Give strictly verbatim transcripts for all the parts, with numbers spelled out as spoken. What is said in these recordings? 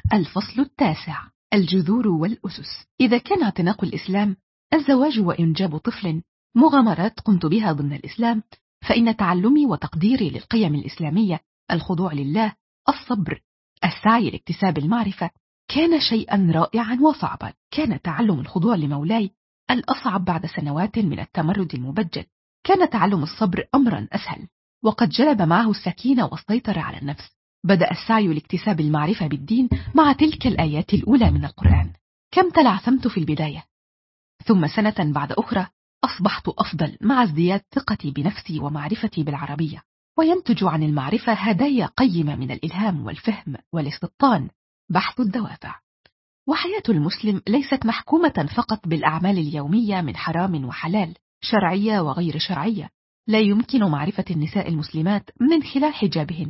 الفصل التاسع: الجذور والأسس. إذا كان اعتناق الإسلام الزواج وإنجاب طفل مغامرات قمت بها ضمن الإسلام، فإن تعلمي وتقديري للقيم الإسلامية، الخضوع لله، الصبر، السعي لاكتساب المعرفة، كان شيئا رائعا وصعبا. كان تعلم الخضوع لمولاي الأصعب بعد سنوات من التمرد المبجل. كان تعلم الصبر أمرا أسهل، وقد جلب معه السكينة والسيطرة على النفس. بدأ السعي لاكتساب المعرفة بالدين مع تلك الآيات الأولى من القرآن. كم تلعثمت في البداية، ثم سنة بعد أخرى أصبحت أفضل مع ازدياد ثقتي بنفسي ومعرفتي بالعربية، وينتج عن المعرفة هدايا قيمة من الإلهام والفهم والاستبطان، بحث الدوافع. وحياة المسلم ليست محكومة فقط بالأعمال اليومية من حرام وحلال، شرعية وغير شرعية. لا يمكن معرفة النساء المسلمات من خلال حجابهن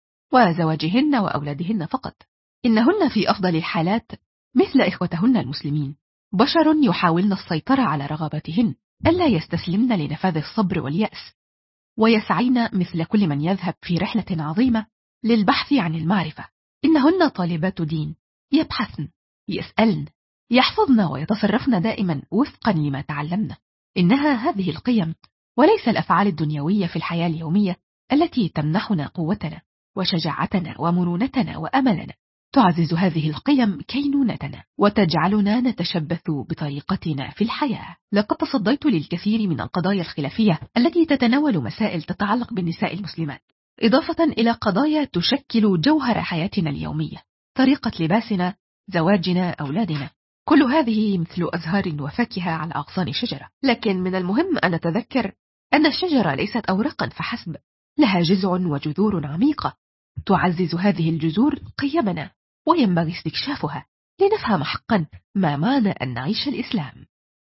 وزواجهن وأولادهن فقط، إنهن في أفضل الحالات مثل إخوتهن المسلمين، بشر يحاولن السيطرة على رغباتهن، ألا يستسلمن لنفاذ الصبر واليأس، ويسعين مثل كل من يذهب في رحلة عظيمة للبحث عن المعرفة. إنهن طالبات دين، يبحثن، يسألن، يحفظن ويتصرفن دائما وفقا لما تعلمن. إنها هذه القيم وليس الأفعال الدنيوية في الحياة اليومية التي تمنحنا قوتنا وشجاعتنا ومرونتنا وأملنا. تعزز هذه القيم كينونتنا وتجعلنا نتشبث بطريقتنا في الحياة. لقد تصديت للكثير من القضايا الخلافية التي تتناول مسائل تتعلق بالنساء المسلمات، إضافة إلى قضايا تشكل جوهر حياتنا اليومية، طريقة لباسنا، زواجنا، أولادنا. كل هذه مثل أزهار وفاكهة على أغصان شجرة، لكن من المهم أن نتذكر أن الشجرة ليست أوراقا فحسب، لها جذع وجذور عميقة تعزز هذه الجذور قيمنا، وينبغي استكشافها لنفهم حقا ما معنى أن نعيش الإسلام.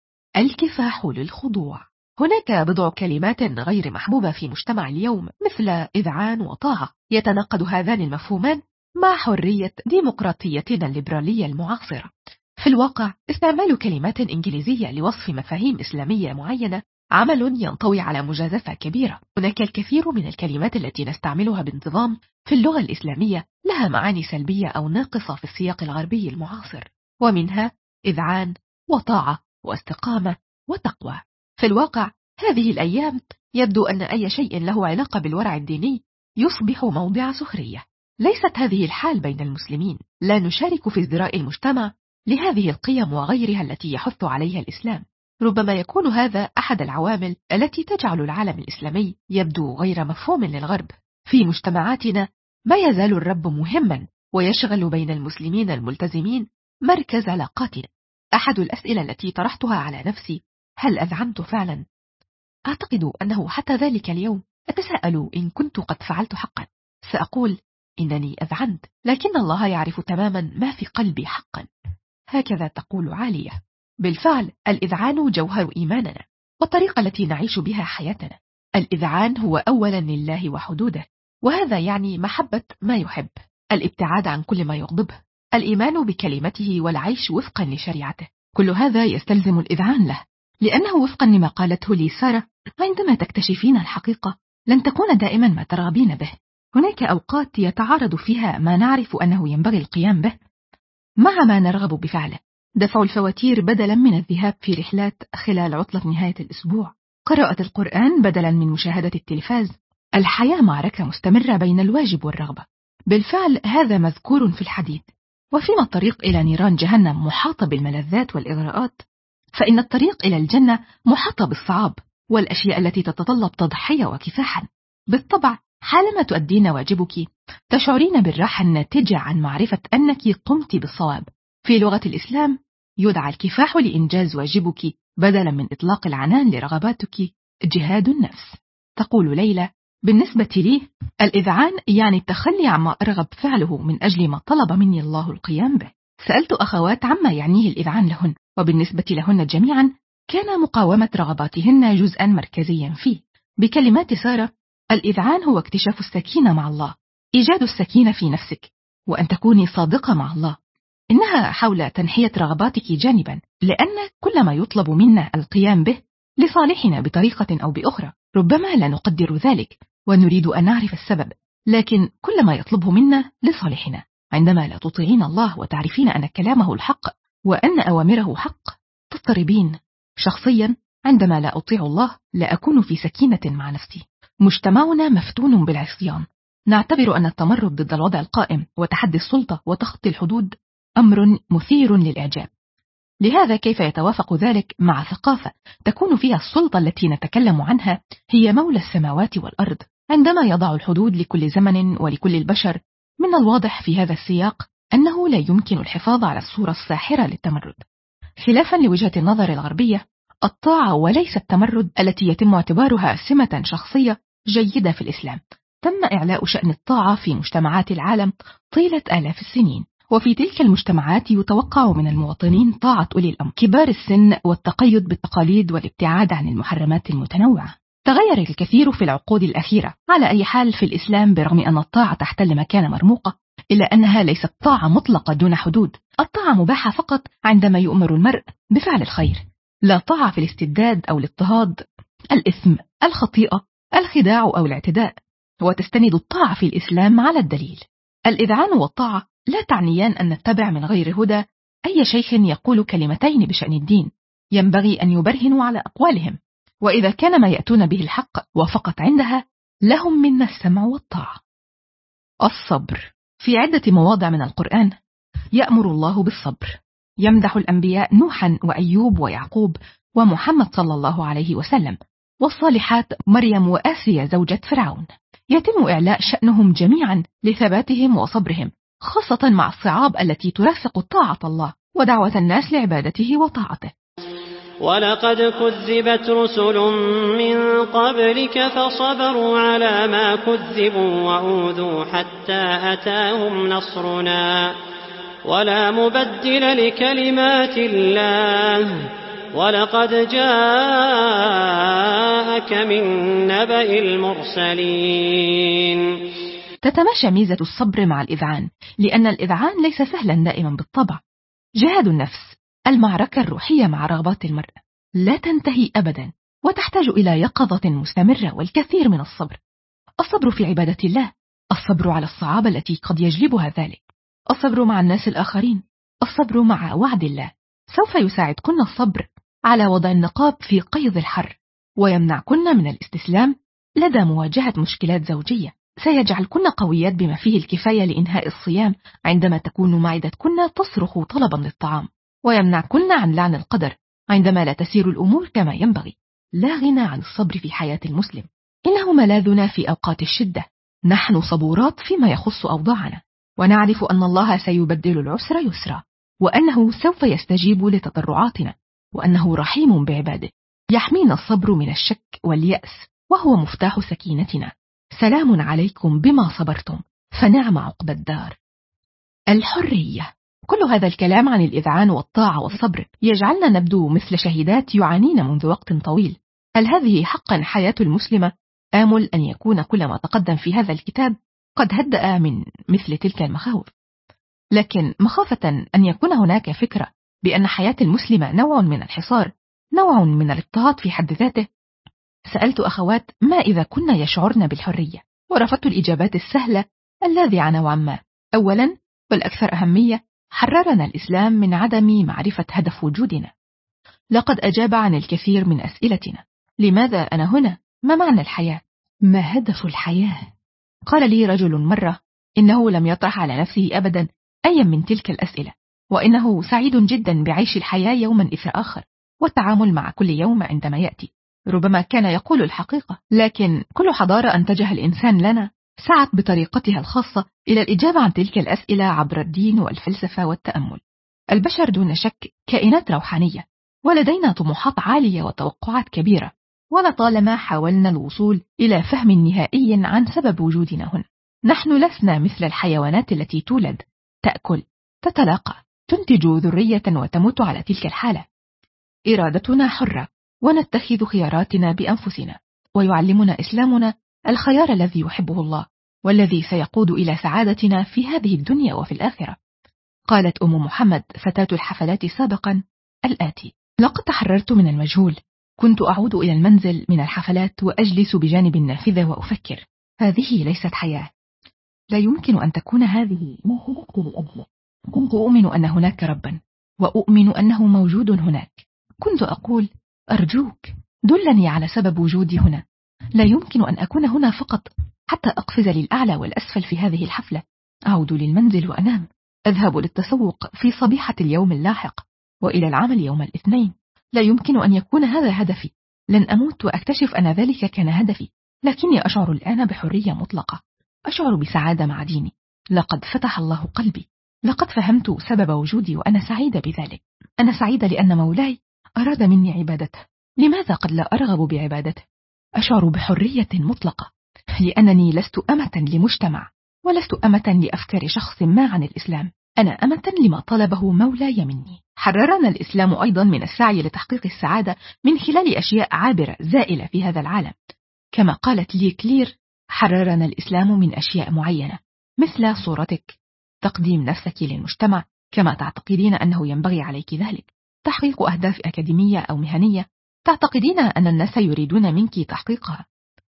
الكفاح للخضوع. هناك بضع كلمات غير محبوبة في مجتمع اليوم مثل إذعان وطاعة. يتناقض هذان المفهومان مع حرية ديمقراطيتنا الليبرالية المعاصرة. في الواقع استعمال كلمات إنجليزية لوصف مفاهيم إسلامية معينة عمل ينطوي على مجازفة كبيرة. هناك الكثير من الكلمات التي نستعملها بانتظام في اللغة الإسلامية لها معاني سلبية أو ناقصة في السياق الغربي المعاصر، ومنها إذعان وطاعة واستقامة وتقوى. في الواقع هذه الأيام يبدو أن أي شيء له علاقة بالورع الديني يصبح موضع سخرية. ليست هذه الحال بين المسلمين، لا نشارك في ازدراء المجتمع لهذه القيم وغيرها التي يحث عليها الإسلام. ربما يكون هذا أحد العوامل التي تجعل العالم الإسلامي يبدو غير مفهوم للغرب. في مجتمعاتنا ما يزال الرب مهما ويشغل بين المسلمين الملتزمين مركز علاقاتنا. أحد الأسئلة التي طرحتها على نفسي: هل أذعنت فعلا؟ أعتقد أنه حتى ذلك اليوم أتساءل إن كنت قد فعلت حقا. سأقول إنني أذعنت، لكن الله يعرف تماما ما في قلبي حقا. هكذا تقول عالية. بالفعل الإذعان جوهر إيماننا والطريقة التي نعيش بها حياتنا. الإذعان هو أولا لله وحدوده، وهذا يعني محبة ما يحب، الابتعاد عن كل ما يغضبه، الإيمان بكلمته والعيش وفقا لشريعته. كل هذا يستلزم الإذعان له، لأنه وفقا لما قالته لي سارة: عندما تكتشفين الحقيقة لن تكون دائما ما ترغبين به. هناك أوقات يتعارض فيها ما نعرف أنه ينبغي القيام به مع ما نرغب بفعله. دفع الفواتير بدلا من الذهاب في رحلات خلال عطلة نهاية الأسبوع، قراءة القرآن بدلا من مشاهدة التلفاز. الحياة معركة مستمرة بين الواجب والرغبة. بالفعل هذا مذكور في الحديث. وفيما الطريق إلى نيران جهنم محاطة بالملذات والإغراءات، فإن الطريق إلى الجنة محاطة بالصعاب والأشياء التي تتطلب تضحية وكفاحا. بالطبع حالما تؤدين واجبك تشعرين بالراحة الناتجة عن معرفة أنك قمت بالصواب. في لغة الإسلام يدعى الكفاح لإنجاز واجبك بدلا من إطلاق العنان لرغباتك جهاد النفس. تقول ليلى: بالنسبة لي الإذعان يعني التخلي عما أرغب فعله من أجل ما طلب مني الله القيام به. سألت أخوات عما يعنيه الإذعان لهن، وبالنسبة لهن جميعا كان مقاومة رغباتهن جزءا مركزيا فيه. بكلمات سارة: الإذعان هو اكتشاف السكينة مع الله، إيجاد السكينة في نفسك، وأن تكوني صادقة مع الله. إنها حول تنحية رغباتك جانبا، لأن كل ما يطلب منا القيام به لصالحنا بطريقة أو بأخرى. ربما لا نقدر ذلك ونريد أن نعرف السبب، لكن كل ما يطلبه منا لصالحنا. عندما لا تطيعين الله وتعرفين أن كلامه الحق وأن أوامره حق تضطربين. شخصيا عندما لا أطيع الله لا أكون في سكينة مع نفسي. مجتمعنا مفتون بالعصيان. نعتبر أن التمرد ضد الوضع القائم وتحدي السلطة وتخطي الحدود أمر مثير للإعجاب. لهذا كيف يتوافق ذلك مع ثقافة تكون فيها السلطة التي نتكلم عنها هي مولى السماوات والأرض عندما يضع الحدود لكل زمن ولكل البشر؟ من الواضح في هذا السياق أنه لا يمكن الحفاظ على الصورة الساحرة للتمرد. خلافا لوجهة النظر الغربية، الطاعة وليس التمرد التي يتم اعتبارها سمة شخصية جيدة في الإسلام. تم إعلاء شأن الطاعة في مجتمعات العالم طيلة آلاف السنين، وفي تلك المجتمعات يتوقع من المواطنين طاعة أولي الأمر كبار السن والتقيد بالتقاليد والابتعاد عن المحرمات المتنوعة. تغير الكثير في العقود الأخيرة. على أي حال في الإسلام برغم أن الطاعة تحتل مكانة مرموقة إلا أنها ليست طاعة مطلقة دون حدود. الطاعة مباحة فقط عندما يؤمر المرء بفعل الخير، لا طاعة في الاستبداد أو الاضطهاد، الإثم، الخطيئة، الخداع أو الاعتداء. وتستند الطاعة في الإسلام على الدليل. الإذعان والطاعة لا تعنيان أن نتبع من غير هدى أي شيخ يقول كلمتين بشأن الدين. ينبغي أن يبرهنوا على أقوالهم، وإذا كان ما يأتون به الحق وفقط عندها لهم منا السمع والطاعة. الصبر. في عدة مواضع من القرآن يأمر الله بالصبر. يمدح الأنبياء نوحا وأيوب ويعقوب ومحمد صلى الله عليه وسلم، والصالحات مريم وآسيا زوجة فرعون. يتم إعلاء شأنهم جميعا لثباتهم وصبرهم، خاصة مع الصعاب التي ترافق طاعة الله ودعوة الناس لعبادته وطاعته. ولقد كذبت رسل من قبلك فصبروا على ما كذبوا وأوذوا حتى أتاهم نصرنا ولا مبدل لكلمات الله ولقد جاءك من نبأ المرسلين. تتماشى ميزة الصبر مع الإذعان، لأن الإذعان ليس سهلا دائما بالطبع. جهاد النفس، المعركة الروحية مع رغبات المرء، لا تنتهي أبدا وتحتاج إلى يقظة مستمرة والكثير من الصبر. الصبر في عبادة الله، الصبر على الصعاب التي قد يجلبها ذلك، الصبر مع الناس الآخرين، الصبر مع وعد الله. سوف يساعدكن الصبر على وضع النقاب في قيظ الحر، ويمنعكن من الاستسلام لدى مواجهة مشكلات زوجية. سيجعلكن قويات بما فيه الكفاية لإنهاء الصيام عندما تكون معدتكن تصرخ طلبا للطعام، ويمنعكن عن لعن القدر عندما لا تسير الأمور كما ينبغي. لا غنى عن الصبر في حياة المسلم، إنه ملاذنا في أوقات الشدة. نحن صبورات فيما يخص أوضاعنا، ونعرف أن الله سيبدل العسر يسرا، وأنه سوف يستجيب لتضرعاتنا، وأنه رحيم بعباده. يحمينا الصبر من الشك واليأس، وهو مفتاح سكينتنا. سلام عليكم بما صبرتم، فنعم عقبى الدار. الحرية. كل هذا الكلام عن الإذعان والطاعة والصبر يجعلنا نبدو مثل شهيدات يعانين منذ وقت طويل. هل هذه حقا حياة المسلمة؟ آمل أن يكون كل ما تقدم في هذا الكتاب قد هدأ من مثل تلك المخاوف، لكن مخافة أن يكون هناك فكرة بأن حياة المسلمة نوع من الحصار، نوع من الاضطهاد في حد ذاته، سألت أخوات ما إذا كنا يشعرن بالحرية، ورفضت الإجابات السهلة اللاذعة نوعا ما. أولا والأكثر أهمية، حررنا الإسلام من عدم معرفة هدف وجودنا. لقد أجاب عن الكثير من أسئلتنا. لماذا أنا هنا؟ ما معنى الحياة؟ ما هدف الحياة؟ قال لي رجل مرة إنه لم يطرح على نفسه أبدا أي من تلك الأسئلة، وإنه سعيد جدا بعيش الحياة يوما إثر آخر والتعامل مع كل يوم عندما يأتي. ربما كان يقول الحقيقة، لكن كل حضارة أنتجها الإنسان لنا سعت بطريقتها الخاصة إلى الإجابة عن تلك الأسئلة عبر الدين والفلسفة والتأمل. البشر دون شك كائنات روحانية، ولدينا طموحات عالية وتوقعات كبيرة، ولطالما حاولنا الوصول إلى فهم نهائي عن سبب وجودنا هنا. نحن لسنا مثل الحيوانات التي تولد، تأكل، تتلاقى، تنتج ذرية وتموت على تلك الحالة. إرادتنا حرة، ونتخذ خياراتنا بأنفسنا، ويعلمنا إسلامنا الخيار الذي يحبه الله، والذي سيقود إلى سعادتنا في هذه الدنيا وفي الآخرة. قالت أم محمد فتاة الحفلات سابقا الآتي: لقد تحررت من المجهول، كنت أعود إلى المنزل من الحفلات وأجلس بجانب النافذة وأفكر، هذه ليست حياة، لا يمكن أن تكون هذه ما خلقت لأجله. كنت أؤمن أن هناك ربا، وأؤمن أنه موجود هناك. كنت أقول: أرجوك دلني على سبب وجودي هنا. لا يمكن أن أكون هنا فقط حتى أقفز للأعلى والأسفل في هذه الحفلة. أعود للمنزل وأنام. أذهب للتسوق في صبيحة اليوم اللاحق، وإلى العمل يوم الاثنين. لا يمكن أن يكون هذا هدفي. لن أموت وأكتشف أن ذلك كان هدفي، لكني أشعر الآن بحرية مطلقة. أشعر بسعادة مع ديني. لقد فتح الله قلبي. لقد فهمت سبب وجودي وأنا سعيدة بذلك. أنا سعيدة لأن مولاي أراد مني عبادته. لماذا قد لا أرغب بعبادته؟ أشعر بحرية مطلقة لأنني لست أمة لمجتمع، ولست أمة لأفكار شخص ما عن الإسلام. أنا أمة لما طلبه مولاي مني. حررنا الإسلام أيضا من السعي لتحقيق السعادة من خلال أشياء عابرة زائلة في هذا العالم. كما قالت لي كلير: حررنا الإسلام من أشياء معينة، مثل صورتك، تقديم نفسك للمجتمع كما تعتقدين أنه ينبغي عليك ذلك، تحقيق أهداف أكاديمية أو مهنية تعتقدين أن الناس يريدون منك تحقيقها،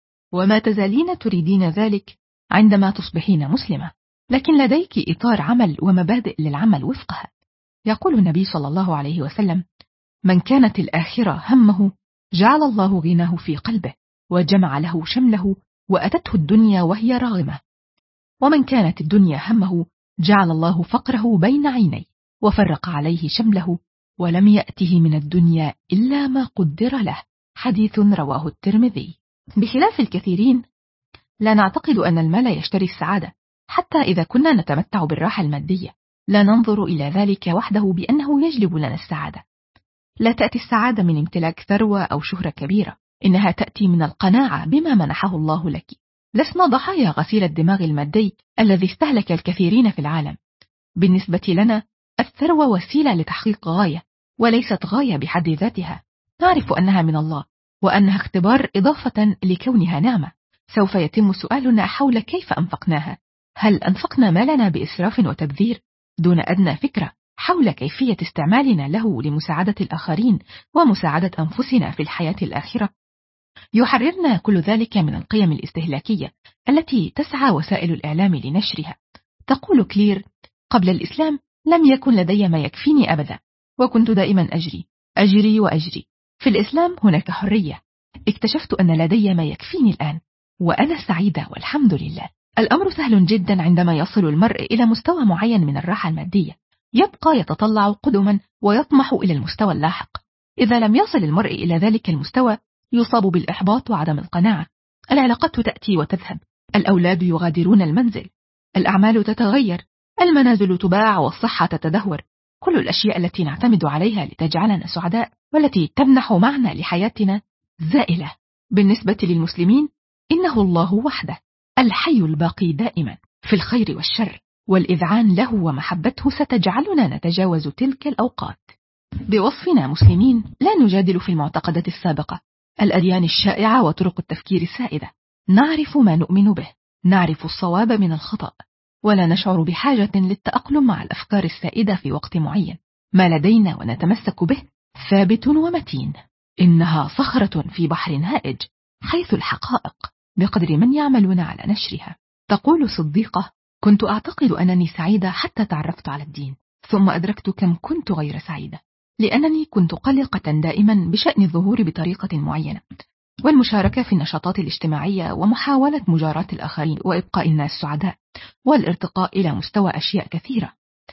وما تزالين تريدين ذلك عندما تصبحين مسلمة، لكن لديك إطار عمل ومبادئ للعمل وفقها. يقول النبي صلى الله عليه وسلم: من كانت الآخرة همه جعل الله غناه في قلبه، وجمع له شمله، وأتته الدنيا وهي راغمة. ومن كانت الدنيا همه جعل الله فقره بين عينيه، وفرق عليه شمله، ولم يأته من الدنيا إلا ما قدر له. حديث رواه الترمذي. بخلاف الكثيرين، لا نعتقد أن المال يشتري السعادة، حتى إذا كنا نتمتع بالراحة المادية. لا ننظر إلى ذلك وحده بأنه يجلب لنا السعادة. لا تأتي السعادة من امتلاك ثروة أو شهرة كبيرة، إنها تأتي من القناعة بما منحه الله لك. لسنا ضحايا غسيل الدماغ المادي الذي استهلك الكثيرين في العالم. بالنسبة لنا، الثروة وسيلة لتحقيق غاية، وليست غاية بحد ذاتها. نعرف أنها من الله، وأنها اختبار إضافة لكونها نعمة. سوف يتم سؤالنا حول كيف أنفقناها. هل أنفقنا مالنا بإسراف وتبذير دون أدنى فكرة حول كيفية استعمالنا له لمساعدة الآخرين ومساعدة أنفسنا في الحياة الآخرة؟ يحررنا كل ذلك من القيم الاستهلاكية التي تسعى وسائل الإعلام لنشرها. تقول كلير: قبل الإسلام لم يكن لدي ما يكفيني أبدا، وكنت دائما أجري أجري وأجري. في الإسلام هناك حرية. اكتشفت أن لدي ما يكفيني الآن، وأنا سعيدة والحمد لله. الأمر سهل جدا عندما يصل المرء إلى مستوى معين من الراحة المادية. يبقى يتطلع قدما ويطمح إلى المستوى اللاحق. إذا لم يصل المرء إلى ذلك المستوى، يصاب بالإحباط وعدم القناعة. العلاقات تأتي وتذهب، الأولاد يغادرون المنزل، الأعمال تتغير، المنازل تباع والصحة تتدهور. كل الأشياء التي نعتمد عليها لتجعلنا سعداء والتي تمنح معنى لحياتنا زائلة. بالنسبة للمسلمين، إنه الله وحده الحي الباقي دائما في الخير والشر، والإذعان له ومحبته ستجعلنا نتجاوز تلك الأوقات. بوصفنا مسلمين لا نجادل في المعتقدات السابقة، الأديان الشائعة وطرق التفكير السائدة. نعرف ما نؤمن به، نعرف الصواب من الخطأ، ولا نشعر بحاجة للتأقلم مع الأفكار السائدة في وقت معين. ما لدينا ونتمسك به ثابت ومتين. إنها صخرة في بحر هائج، حيث الحقائق بقدر من يعملون على نشرها. تقول صديقة: كنت أعتقد أنني سعيدة حتى تعرفت على الدين، ثم أدركت كم كنت غير سعيدة، لأنني كنت قلقة دائما بشأن الظهور بطريقة معينة، والمشاركة في النشاطات الاجتماعية، ومحاولة مجاراة الآخرين وإبقاء الناس سعداء، والارتقاء إلى مستوى أشياء كثيرة.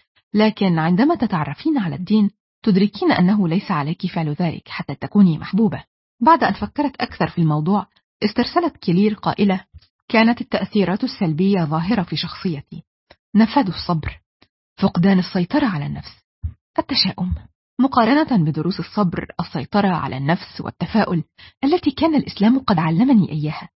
لكن عندما تتعرفين على الدين تدركين أنه ليس عليك فعل ذلك حتى تكوني محبوبة. بعد أن فكرت أكثر في الموضوع، استرسلت كلير قائلة: كانت التأثيرات السلبية ظاهرة في شخصيتي. نفاد الصبر، فقدان السيطرة على النفس، التشاؤم، مقارنة بدروس الصبر، السيطرة على النفس والتفاؤل التي كان الإسلام قد علمني إياها.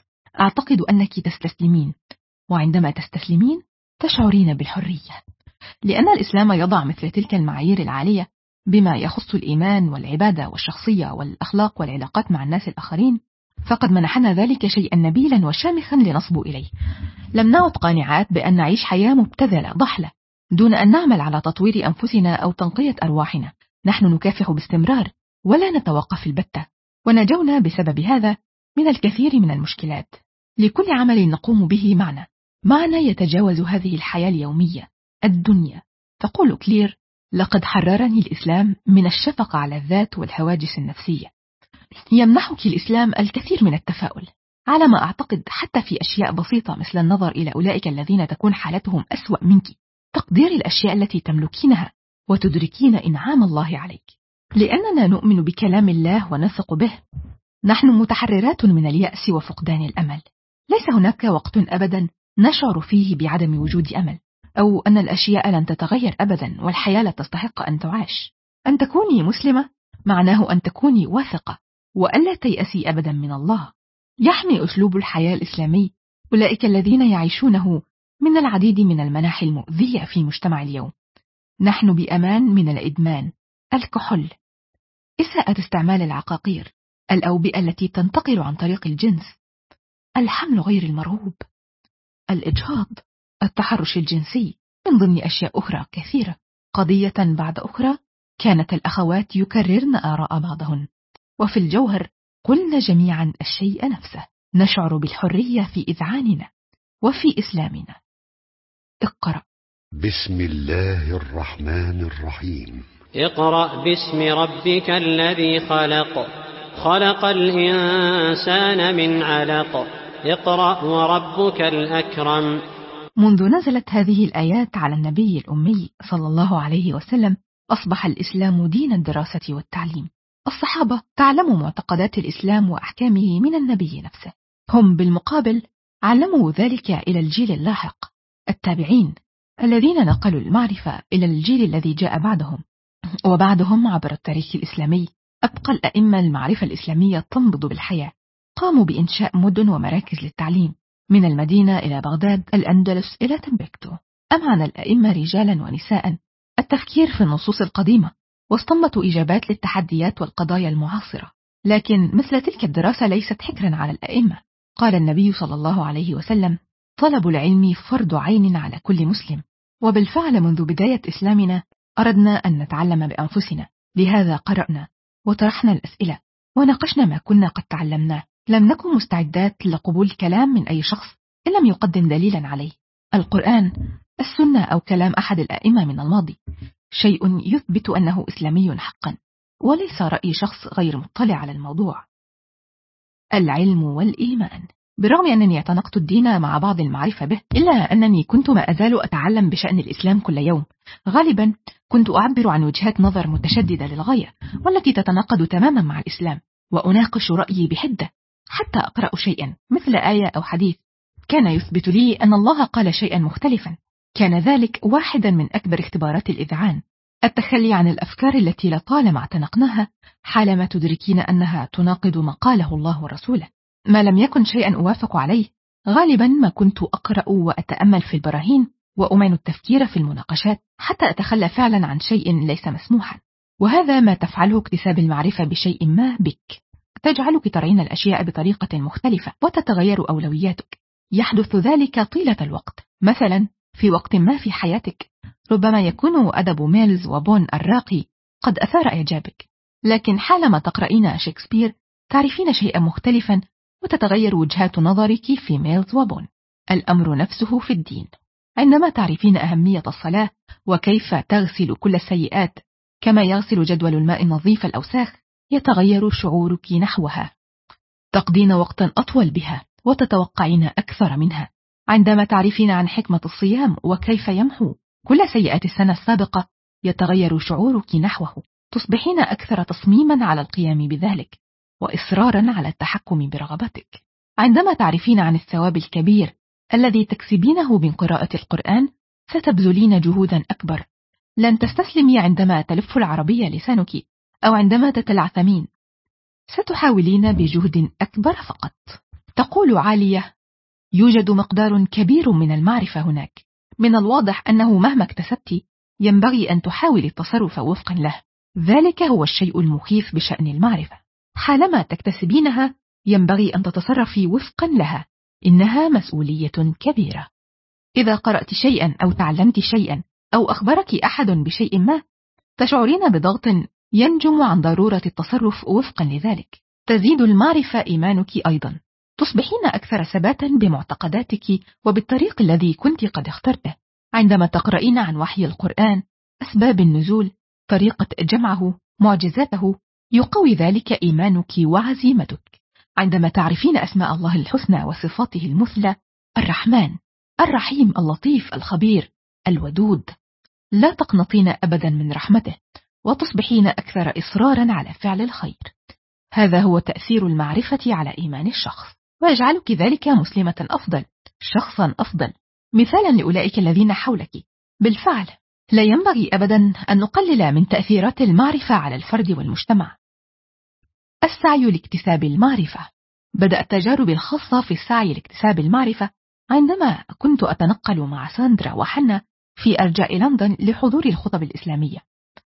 أعتقد أنك تستسلمين، وعندما تستسلمين تشعرين بالحرية، لأن الإسلام يضع مثل تلك المعايير العالية بما يخص الإيمان والعبادة والشخصية والأخلاق والعلاقات مع الناس الآخرين، فقد منحنا ذلك شيئا نبيلا وشامخا لنصبو إليه. لم نعد قانعات بأن نعيش حياة مبتذلة ضحلة دون أن نعمل على تطوير أنفسنا أو تنقية أرواحنا. نحن نكافح باستمرار ولا نتوقف البتة، ونجونا بسبب هذا من الكثير من المشكلات. لكل عمل نقوم به معنى، معنى يتجاوز هذه الحياة اليومية الدنيا. تقول كلير: لقد حررني الإسلام من الشفقة على الذات والهواجس النفسية. يمنحك الإسلام الكثير من التفاؤل، على ما أعتقد حتى في أشياء بسيطة مثل النظر إلى أولئك الذين تكون حالتهم أسوأ منك، تقدير الأشياء التي تملكينها، وتدركين إنعام الله عليك. لأننا نؤمن بكلام الله ونثق به، نحن متحررات من اليأس وفقدان الأمل. ليس هناك وقت أبدا نشعر فيه بعدم وجود أمل، أو أن الأشياء لن تتغير أبدا والحياة لا تستحق أن تعاش. أن تكوني مسلمة معناه أن تكوني واثقة وألا تيأسي أبدا من الله. يحمي أسلوب الحياة الإسلامي أولئك الذين يعيشونه من العديد من المناحي المؤذية في مجتمع اليوم. نحن بأمان من الإدمان، الكحول، إساءة استعمال العقاقير، الأوبئة التي تنتقل عن طريق الجنس، الحمل غير المرغوب، الإجهاض، التحرش الجنسي، من ضمن أشياء أخرى كثيرة. قضية بعد أخرى كانت الأخوات يكررن آراء بعضهن، وفي الجوهر قلنا جميعا الشيء نفسه. نشعر بالحرية في إذعاننا وفي إسلامنا. اقرأ. بسم الله الرحمن الرحيم. اقرأ باسم ربك الذي خلق خلق الإنسان من علق اقرأ وربك الأكرم. منذ نزلت هذه الآيات على النبي الأمي صلى الله عليه وسلم، أصبح الإسلام دين الدراسة والتعليم. الصحابة تعلموا معتقدات الإسلام وأحكامه من النبي نفسه، هم بالمقابل علموا ذلك إلى الجيل اللاحق، التابعين، الذين نقلوا المعرفة إلى الجيل الذي جاء بعدهم. وبعدهم عبر التاريخ الإسلامي أبقى الأئمة المعرفة الإسلامية تنبض بالحياة. قاموا بإنشاء مدن ومراكز للتعليم، من المدينة إلى بغداد، الأندلس إلى تمبكتو. أمعن الأئمة رجالا ونساء التفكير في النصوص القديمة، واستنبطوا إجابات للتحديات والقضايا المعاصرة. لكن مثل تلك الدراسة ليست حكرا على الأئمة. قال النبي صلى الله عليه وسلم: طلب العلم فرض عين على كل مسلم. وبالفعل منذ بداية إسلامنا أردنا أن نتعلم بأنفسنا، لهذا قرأنا وطرحنا الأسئلة وناقشنا ما كنا قد تعلمناه. لم نكن مستعدات لقبول كلام من أي شخص إن لم يقدم دليلا عليه، القرآن، السنة، أو كلام أحد الأئمة من الماضي، شيء يثبت أنه إسلامي حقا، وليس رأي شخص غير مطلع على الموضوع. العلم والإيمان. برغم أنني اعتنقت الدين مع بعض المعرفة به، إلا أنني كنت ما أزال أتعلم بشأن الإسلام كل يوم. غالبا كنت أعبر عن وجهات نظر متشددة للغاية، والتي تتناقض تماما مع الإسلام، وأناقش رأيي بحدة. حتى أقرأ شيئا مثل آية أو حديث كان يثبت لي أن الله قال شيئا مختلفا. كان ذلك واحدا من أكبر اختبارات الإذعان، التخلي عن الأفكار التي لطالما اعتنقناها حالما تدركين أنها تناقض ما قاله الله ورسوله. ما لم يكن شيئا أوافق عليه، غالبا ما كنت أقرأ وأتأمل في البراهين، وأمين التفكير في المناقشات حتى أتخلى فعلا عن شيء ليس مسموحا. وهذا ما تفعله اكتساب المعرفة بشيء ما بك، تجعلك ترين الأشياء بطريقة مختلفة وتتغير أولوياتك. يحدث ذلك طيلة الوقت. مثلا في وقت ما في حياتك ربما يكون أدب ميلز وبون الراقي قد أثار إعجابك، لكن حالما تقرأين شكسبير تعرفين شيئا مختلفا وتتغير وجهات نظرك في ميلز وبون. الأمر نفسه في الدين. عندما تعرفين أهمية الصلاة وكيف تغسل كل السيئات كما يغسل جدول الماء النظيف الأوساخ، يتغير شعورك نحوها، تقضين وقتا أطول بها وتتوقعين أكثر منها. عندما تعرفين عن حكمة الصيام وكيف يمحو كل سيئات السنة السابقة، يتغير شعورك نحوه، تصبحين أكثر تصميما على القيام بذلك وإصرارا على التحكم برغبتك. عندما تعرفين عن الثواب الكبير الذي تكسبينه من قراءة القرآن، ستبذلين جهودا أكبر. لن تستسلمي عندما تلف العربية لسانك أو عندما تتلعثمين، ستحاولين بجهد أكبر فقط. تقول عالية: يوجد مقدار كبير من المعرفة هناك، من الواضح أنه مهما اكتسبت ينبغي أن تحاول التصرف وفقا له. ذلك هو الشيء المخيف بشأن المعرفة. حالما تكتسبينها ينبغي أن تتصرفي وفقا لها، إنها مسؤولية كبيرة. إذا قرأت شيئا أو تعلمت شيئا أو أخبرك أحد بشيء ما، تشعرين بضغط ينجم عن ضرورة التصرف وفقا لذلك. تزيد المعرفة إيمانك أيضا، تصبحين أكثر ثباتا بمعتقداتك وبالطريق الذي كنت قد اخترته. عندما تقرأين عن وحي القرآن، أسباب النزول، طريقة جمعه، معجزاته، يقوي ذلك إيمانك وعزيمتك. عندما تعرفين أسماء الله الحسنى وصفاته المثلى، الرحمن، الرحيم، اللطيف، الخبير، الودود، لا تقنطين أبدا من رحمته، وتصبحين أكثر إصرارا على فعل الخير. هذا هو تأثير المعرفة على إيمان الشخص، ويجعلك ذلك مسلمة أفضل، شخصا أفضل، مثالا لأولئك الذين حولك. بالفعل لا ينبغي أبدا أن نقلل من تأثيرات المعرفة على الفرد والمجتمع. السعي لاكتساب المعرفة. بدأت تجاربي الخاصة في السعي لاكتساب المعرفة عندما كنت أتنقل مع ساندرا وحنا في أرجاء لندن لحضور الخطب الإسلامية.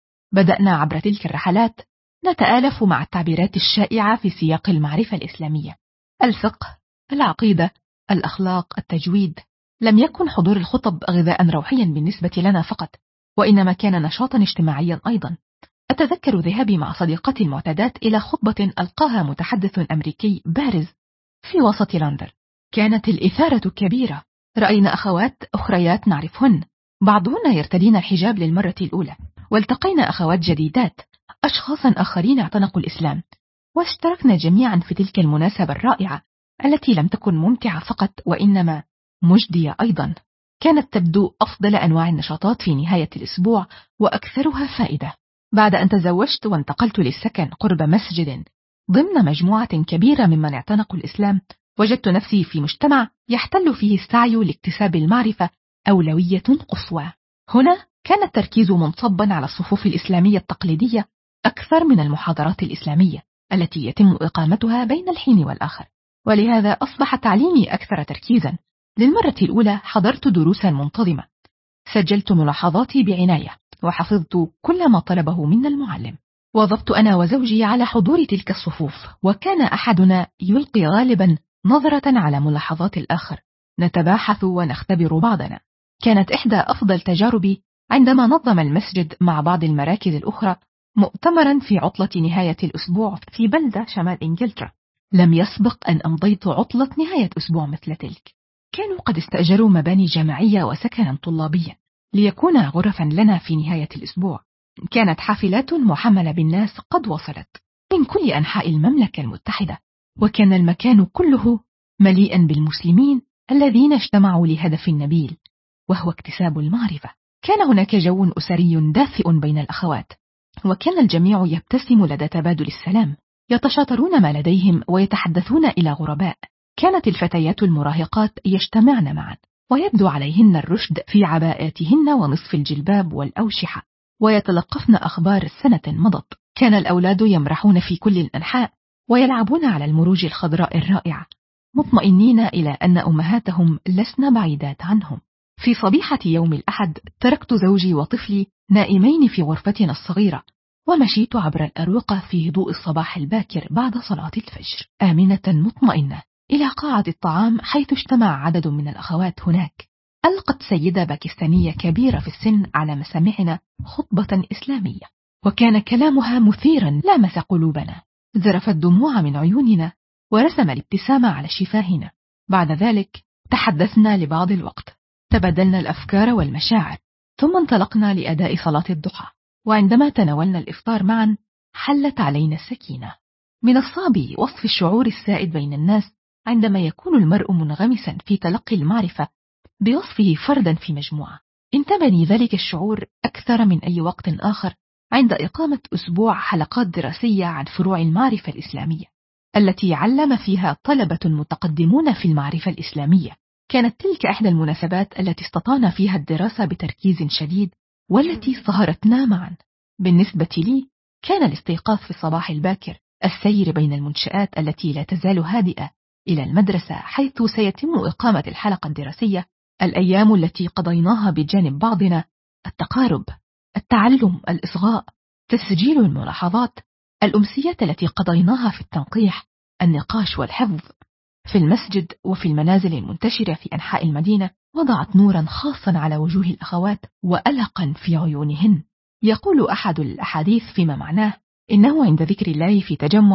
بدأنا عبر تلك الرحلات نتآلف مع التعبيرات الشائعة في سياق المعرفة الإسلامية: الفقه، العقيدة، الأخلاق، التجويد. لم يكن حضور الخطب غذاء روحيا بالنسبة لنا فقط، وإنما كان نشاطا اجتماعيا أيضا. أتذكر ذهابي مع صديقتي المعتادات إلى خطبة ألقاها متحدث أمريكي بارز في وسط لندن. كانت الإثارة كبيرة، رأينا أخوات أخريات نعرفهن، بعضهن يرتدين الحجاب للمرة الأولى، والتقينا أخوات جديدات، أشخاصا آخرين اعتنقوا الإسلام، واشتركنا جميعا في تلك المناسبة الرائعة التي لم تكن ممتعة فقط وإنما مجدية أيضا. كانت تبدو أفضل أنواع النشاطات في نهاية الأسبوع وأكثرها فائدة. بعد أن تزوجت وانتقلت للسكن قرب مسجد ضمن مجموعة كبيرة ممن اعتنقوا الإسلام، وجدت نفسي في مجتمع يحتل فيه السعي لاكتساب المعرفة أولوية قصوى. هنا كان التركيز منصبا على الصفوف الإسلامية التقليدية أكثر من المحاضرات الإسلامية التي يتم إقامتها بين الحين والآخر، ولهذا أصبح تعليمي أكثر تركيزا. للمرة الأولى حضرت دروسا منتظمة، سجلت ملاحظاتي بعناية، وحفظت كل ما طلبه منا المعلم. وظبت أنا وزوجي على حضور تلك الصفوف، وكان أحدنا يلقي غالبا نظرة على ملاحظات الآخر، نتباحث ونختبر بعضنا. كانت إحدى أفضل تجاربي عندما نظم المسجد مع بعض المراكز الأخرى مؤتمرا في عطلة نهاية الأسبوع في بلدة شمال إنجلترا. لم يسبق أن أمضيت عطلة نهاية أسبوع مثل تلك. كانوا قد استأجروا مباني جامعية وسكنا طلابيا ليكون غرفا لنا في نهاية الأسبوع. كانت حافلات محملة بالناس قد وصلت من كل أنحاء المملكة المتحدة، وكان المكان كله مليئا بالمسلمين الذين اجتمعوا لهدف نبيل وهو اكتساب المعرفة. كان هناك جو أسري دافئ بين الأخوات، وكان الجميع يبتسم لدى تبادل السلام، يتشاطرون ما لديهم ويتحدثون إلى غرباء. كانت الفتيات المراهقات يجتمعن معا، ويبدو عليهن الرشد في عباءاتهن ونصف الجلباب والأوشحة، ويتلقفن أخبار السنة مضت. كان الأولاد يمرحون في كل الأنحاء ويلعبون على المروج الخضراء الرائعة، مطمئنين إلى أن أمهاتهم لسن بعيدات عنهم. في صبيحة يوم الأحد تركت زوجي وطفلي نائمين في غرفتنا الصغيرة، ومشيت عبر الأروقة في هدوء الصباح الباكر بعد صلاة الفجر، آمنة مطمئنة، إلى قاعة الطعام حيث اجتمع عدد من الأخوات هناك. ألقت سيدة باكستانية كبيرة في السن على مسامعنا خطبة إسلامية، وكان كلامها مثيرا لامس قلوبنا، ذرفت دموع من عيوننا ورسم الابتسامة على شفاهنا. بعد ذلك تحدثنا لبعض الوقت، تبادلنا الأفكار والمشاعر، ثم انطلقنا لأداء صلاة الضحى. وعندما تناولنا الإفطار معا حلت علينا السكينة. من الصعب وصف الشعور السائد بين الناس عندما يكون المرء منغمسا في تلقي المعرفة بوصفه فردا في مجموعة. انتابني ذلك الشعور أكثر من أي وقت آخر عند إقامة أسبوع حلقات دراسية عن فروع المعرفة الإسلامية التي علم فيها طلبة متقدمون في المعرفة الإسلامية. كانت تلك إحدى المناسبات التي استطعنا فيها الدراسة بتركيز شديد والتي سهرتنا معا. بالنسبة لي كان الاستيقاظ في الصباح الباكر، السير بين المنشآت التي لا تزال هادئة إلى المدرسة حيث سيتم إقامة الحلقة الدراسية، الأيام التي قضيناها بجانب بعضنا، التقارب، التعلم، الإصغاء، تسجيل الملاحظات، الأمسيات التي قضيناها في التنقيح، النقاش والحفظ في المسجد وفي المنازل المنتشرة في أنحاء المدينة، وضعت نورا خاصا على وجوه الأخوات وألقا في عيونهن. يقول أحد الأحاديث فيما معناه إنه عند ذكر الله في تجمع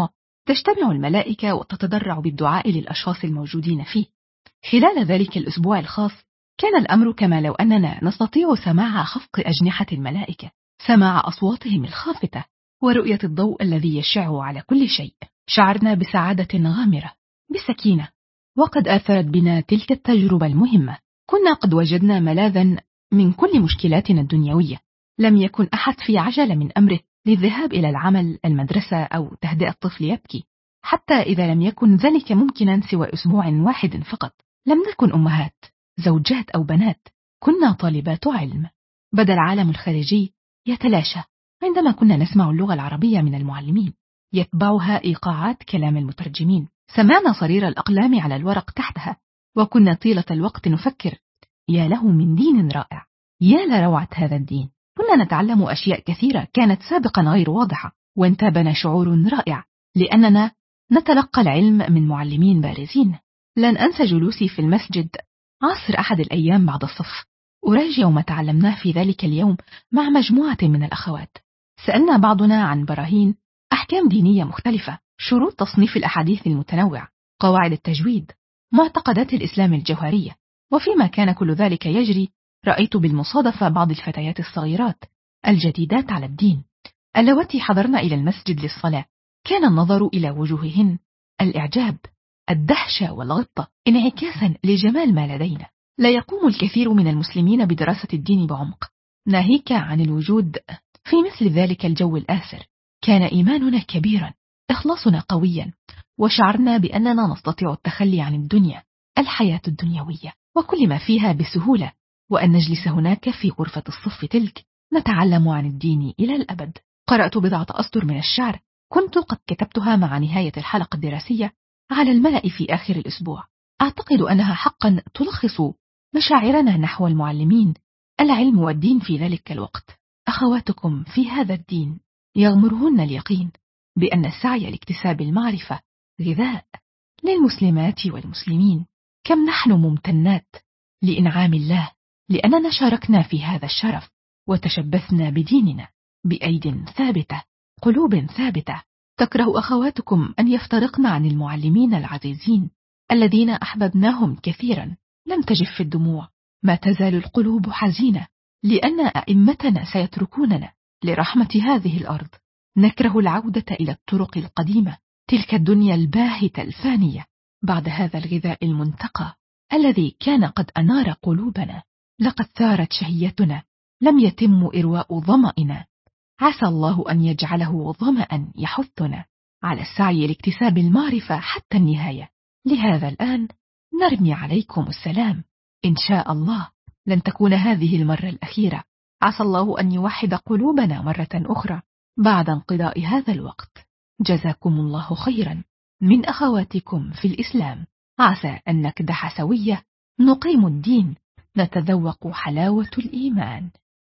تجتمع الملائكة وتتضرع بالدعاء للأشخاص الموجودين فيه. خلال ذلك الأسبوع الخاص كان الأمر كما لو أننا نستطيع سماع خفق أجنحة الملائكة، سماع أصواتهم الخافتة، ورؤية الضوء الذي يشع على كل شيء. شعرنا بسعادة غامرة، بسكينة، وقد آثرت بنا تلك التجربة المهمة. كنا قد وجدنا ملاذا من كل مشكلاتنا الدنيوية. لم يكن أحد في عجلة من أمره للذهاب إلى العمل، المدرسة، أو تهدئة الطفل يبكي. حتى إذا لم يكن ذلك ممكنا سوى أسبوع واحد فقط، لم نكن أمهات، زوجات أو بنات، كنا طالبات علم. بدا العالم الخارجي يتلاشى عندما كنا نسمع اللغة العربية من المعلمين، يتبعها إيقاعات كلام المترجمين. سمعنا صرير الأقلام على الورق تحتها، وكنا طيلة الوقت نفكر: يا له من دين رائع، يا لروعة هذا الدين. كنا نتعلم أشياء كثيرة كانت سابقا غير واضحة، وانتابنا شعور رائع لأننا نتلقى العلم من معلمين بارزين. لن أنسى جلوسي في المسجد عصر أحد الأيام بعد الصف، أراجع ما تعلمناه في ذلك اليوم مع مجموعة من الأخوات. سألنا بعضنا عن براهين، أحكام دينية مختلفة، شروط تصنيف الأحاديث المتنوع، قواعد التجويد، معتقدات الإسلام الجوهرية. وفيما كان كل ذلك يجري، رأيت بالمصادفة بعض الفتيات الصغيرات الجديدات على الدين اللواتي حضرن إلى المسجد للصلاة. كان النظر إلى وجوههن الإعجاب، الدهشة والغبطة، انعكاسا لجمال ما لدينا. لا يقوم الكثير من المسلمين بدراسة الدين بعمق، ناهيك عن الوجود في مثل ذلك الجو الآسر. كان إيماننا كبيرا، إخلاصنا قويا، وشعرنا بأننا نستطيع التخلي عن الدنيا، الحياة الدنيوية وكل ما فيها بسهولة، وأن نجلس هناك في غرفة الصف تلك نتعلم عن الدين إلى الأبد. قرأت بضعة أسطر من الشعر كنت قد كتبتها مع نهاية الحلقة الدراسية على الملأ في آخر الأسبوع. أعتقد أنها حقا تلخص مشاعرنا نحو المعلمين، العلم والدين في ذلك الوقت. أخواتكم في هذا الدين يغمرهن اليقين بأن السعي لاكتساب المعرفة غذاء للمسلمات والمسلمين. كم نحن ممتنات لإنعام الله لأننا شاركنا في هذا الشرف، وتشبثنا بديننا بأيد ثابتة، قلوب ثابتة. تكره أخواتكم أن يفترقن عن المعلمين العزيزين الذين أحببناهم كثيرا. لم تجف الدموع، ما تزال القلوب حزينة، لأن أئمتنا سيتركوننا لرحمة هذه الأرض. نكره العودة إلى الطرق القديمة، تلك الدنيا الباهتة الفانية، بعد هذا الغذاء المنتقى الذي كان قد أنار قلوبنا. لقد ثارت شهيتنا، لم يتم إرواء ظمأنا. عسى الله أن يجعله ظمأ يحثنا على السعي لاكتساب المعرفة حتى النهاية. لهذا الآن نرمي عليكم السلام، إن شاء الله لن تكون هذه المرة الأخيرة. عسى الله أن يوحد قلوبنا مرة أخرى بعد انقضاء هذا الوقت. جزاكم الله خيرا من أخواتكم في الإسلام. عسى أن نكدح سوية، نقيم الدين، نتذوق حلاوة الإيمان.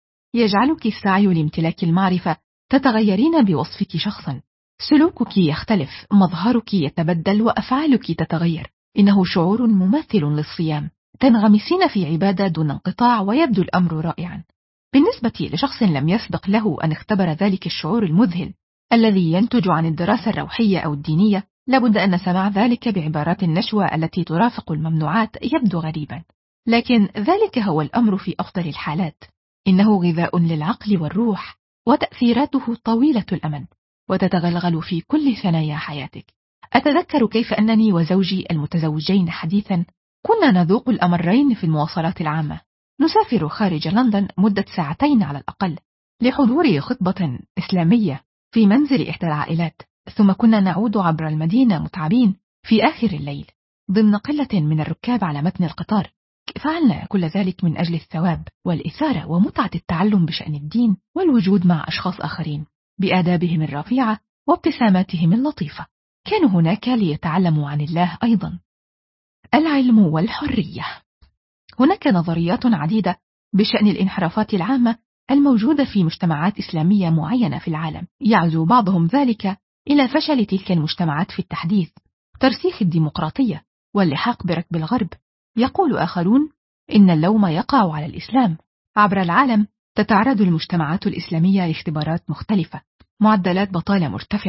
يجعلك السعي لامتلاك المعرفة تتغيرين بوصفك شخصا، سلوكك يختلف، مظهرك يتبدل، وأفعالك تتغير. إنه شعور مماثل للصيام، تنغمسين في عبادة دون انقطاع، ويبدو الأمر رائعا. بالنسبة لشخص لم يسبق له أن اختبر ذلك الشعور المذهل الذي ينتج عن الدراسة الروحية أو الدينية، لابد أن سماع ذلك بعبارات النشوة التي ترافق الممنوعات يبدو غريبا، لكن ذلك هو الأمر في أفضل الحالات. إنه غذاء للعقل والروح، وتأثيراته طويلة الأمد، وتتغلغل في كل ثنايا حياتك. أتذكر كيف أنني وزوجي المتزوجين حديثا كنا نذوق الأمرين في المواصلات العامة. نسافر خارج لندن مدة ساعتين على الأقل لحضور خطبة إسلامية في منزل إحدى العائلات، ثم كنا نعود عبر المدينة متعبين في آخر الليل ضمن قلة من الركاب على متن القطار. فعلنا كل ذلك من أجل الثواب والإثارة ومتعة التعلم بشأن الدين والوجود مع أشخاص آخرين بآدابهم الرفيعة وابتساماتهم اللطيفة. كانوا هناك ليتعلموا عن الله أيضا. العلم والحرية. هناك نظريات عديدة بشأن الانحرافات العامة الموجودة في مجتمعات إسلامية معينة في العالم. يعزو بعضهم ذلك إلى فشل تلك المجتمعات في التحديث، ترسيخ الديمقراطية واللحاق بركب الغرب. يقول آخرون إن اللوم يقع على الإسلام. عبر العالم تتعرض المجتمعات الإسلامية لاختبارات مختلفة، معدلات بطالة مرتفعة،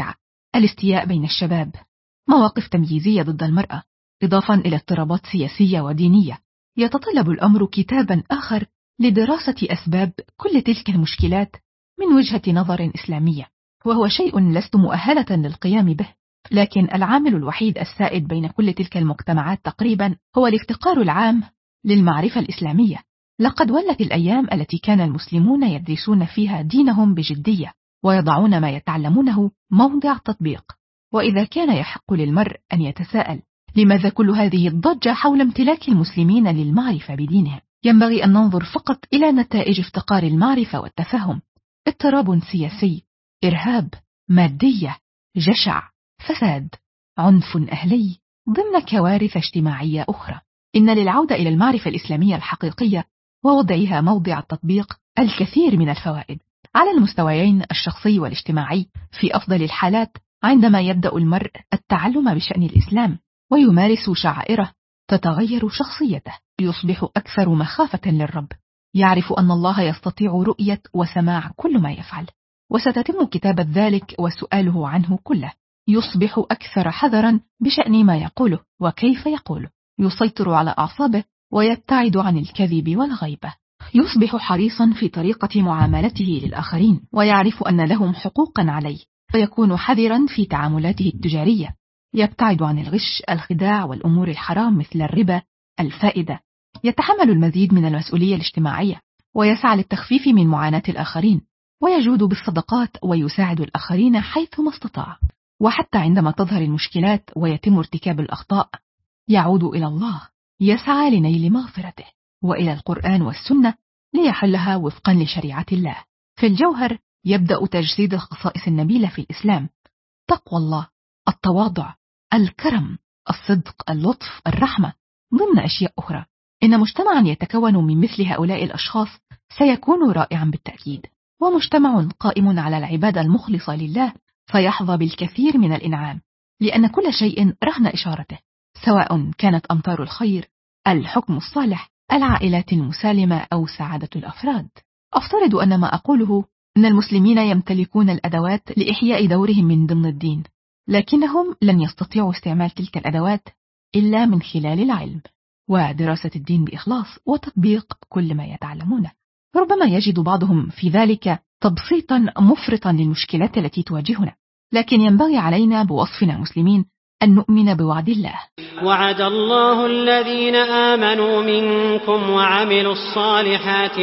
الاستياء بين الشباب، مواقف تمييزية ضد المرأة، إضافة إلى اضطرابات سياسية ودينية. يتطلب الأمر كتابا آخر لدراسة أسباب كل تلك المشكلات من وجهة نظر إسلامية، وهو شيء لست مؤهلة للقيام به، لكن العامل الوحيد السائد بين كل تلك المجتمعات تقريبا هو الافتقار العام للمعرفة الإسلامية. لقد ولت الأيام التي كان المسلمون يدرسون فيها دينهم بجدية ويضعون ما يتعلمونه موضع التطبيق. وإذا كان يحق للمرء أن يتساءل لماذا كل هذه الضجة حول امتلاك المسلمين للمعرفة بدينهم، ينبغي أن ننظر فقط إلى نتائج افتقار المعرفة والتفاهم: اضطراب سياسي، إرهاب، مادية، جشع، فساد، عنف أهلي، ضمن كوارث اجتماعية أخرى. إن للعودة إلى المعرفة الإسلامية الحقيقية ووضعها موضع التطبيق الكثير من الفوائد على المستويين الشخصي والاجتماعي. في أفضل الحالات عندما يبدأ المرء التعلم بشأن الإسلام ويمارس شعائره تتغير شخصيته، يصبح أكثر مخافة للرب، يعرف أن الله يستطيع رؤية وسماع كل ما يفعل، وستتم كتابة ذلك وسؤاله عنه كله. يصبح أكثر حذرا بشأن ما يقوله وكيف يقوله، يسيطر على أعصابه ويبتعد عن الكذب والغيبة، يصبح حريصا في طريقة معاملته للآخرين ويعرف أن لهم حقوقا عليه، ويكون حذرا في تعاملاته التجارية، يبتعد عن الغش، الخداع والأمور الحرام مثل الربا، الفائدة، يتحمل المزيد من المسؤولية الاجتماعية ويسعى للتخفيف من معاناة الآخرين، ويجود بالصدقات ويساعد الآخرين حيثما استطاع. وحتى عندما تظهر المشكلات ويتم ارتكاب الأخطاء يعود إلى الله، يسعى لنيل مغفرته وإلى القرآن والسنة ليحلها وفقا لشريعة الله. في الجوهر يبدأ تجسيد الخصائص النبيلة في الإسلام: تقوى الله، التواضع، الكرم، الصدق، اللطف، الرحمة، ضمن أشياء أخرى. إن مجتمعا يتكون من مثل هؤلاء الأشخاص سيكون رائعا بالتأكيد، ومجتمع قائم على العبادة المخلصة لله فيحظى بالكثير من الإنعام، لأن كل شيء رهن إشارته، سواء كانت أمطار الخير، الحكم الصالح، العائلات المسالمة أو سعادة الأفراد. أفترض أن ما أقوله أن المسلمين يمتلكون الأدوات لإحياء دورهم من ضمن الدين، لكنهم لن يستطيعوا استعمال تلك الأدوات إلا من خلال العلم ودراسة الدين بإخلاص وتطبيق كل ما يتعلمونه. ربما يجد بعضهم في ذلك تبسيطا مفرطا للمشكلات التي تواجهنا، لكن ينبغي علينا بوصفنا مسلمين أن نؤمن بوعد الله: وعد الله الذين آمنوا منكم وعملوا الصالحات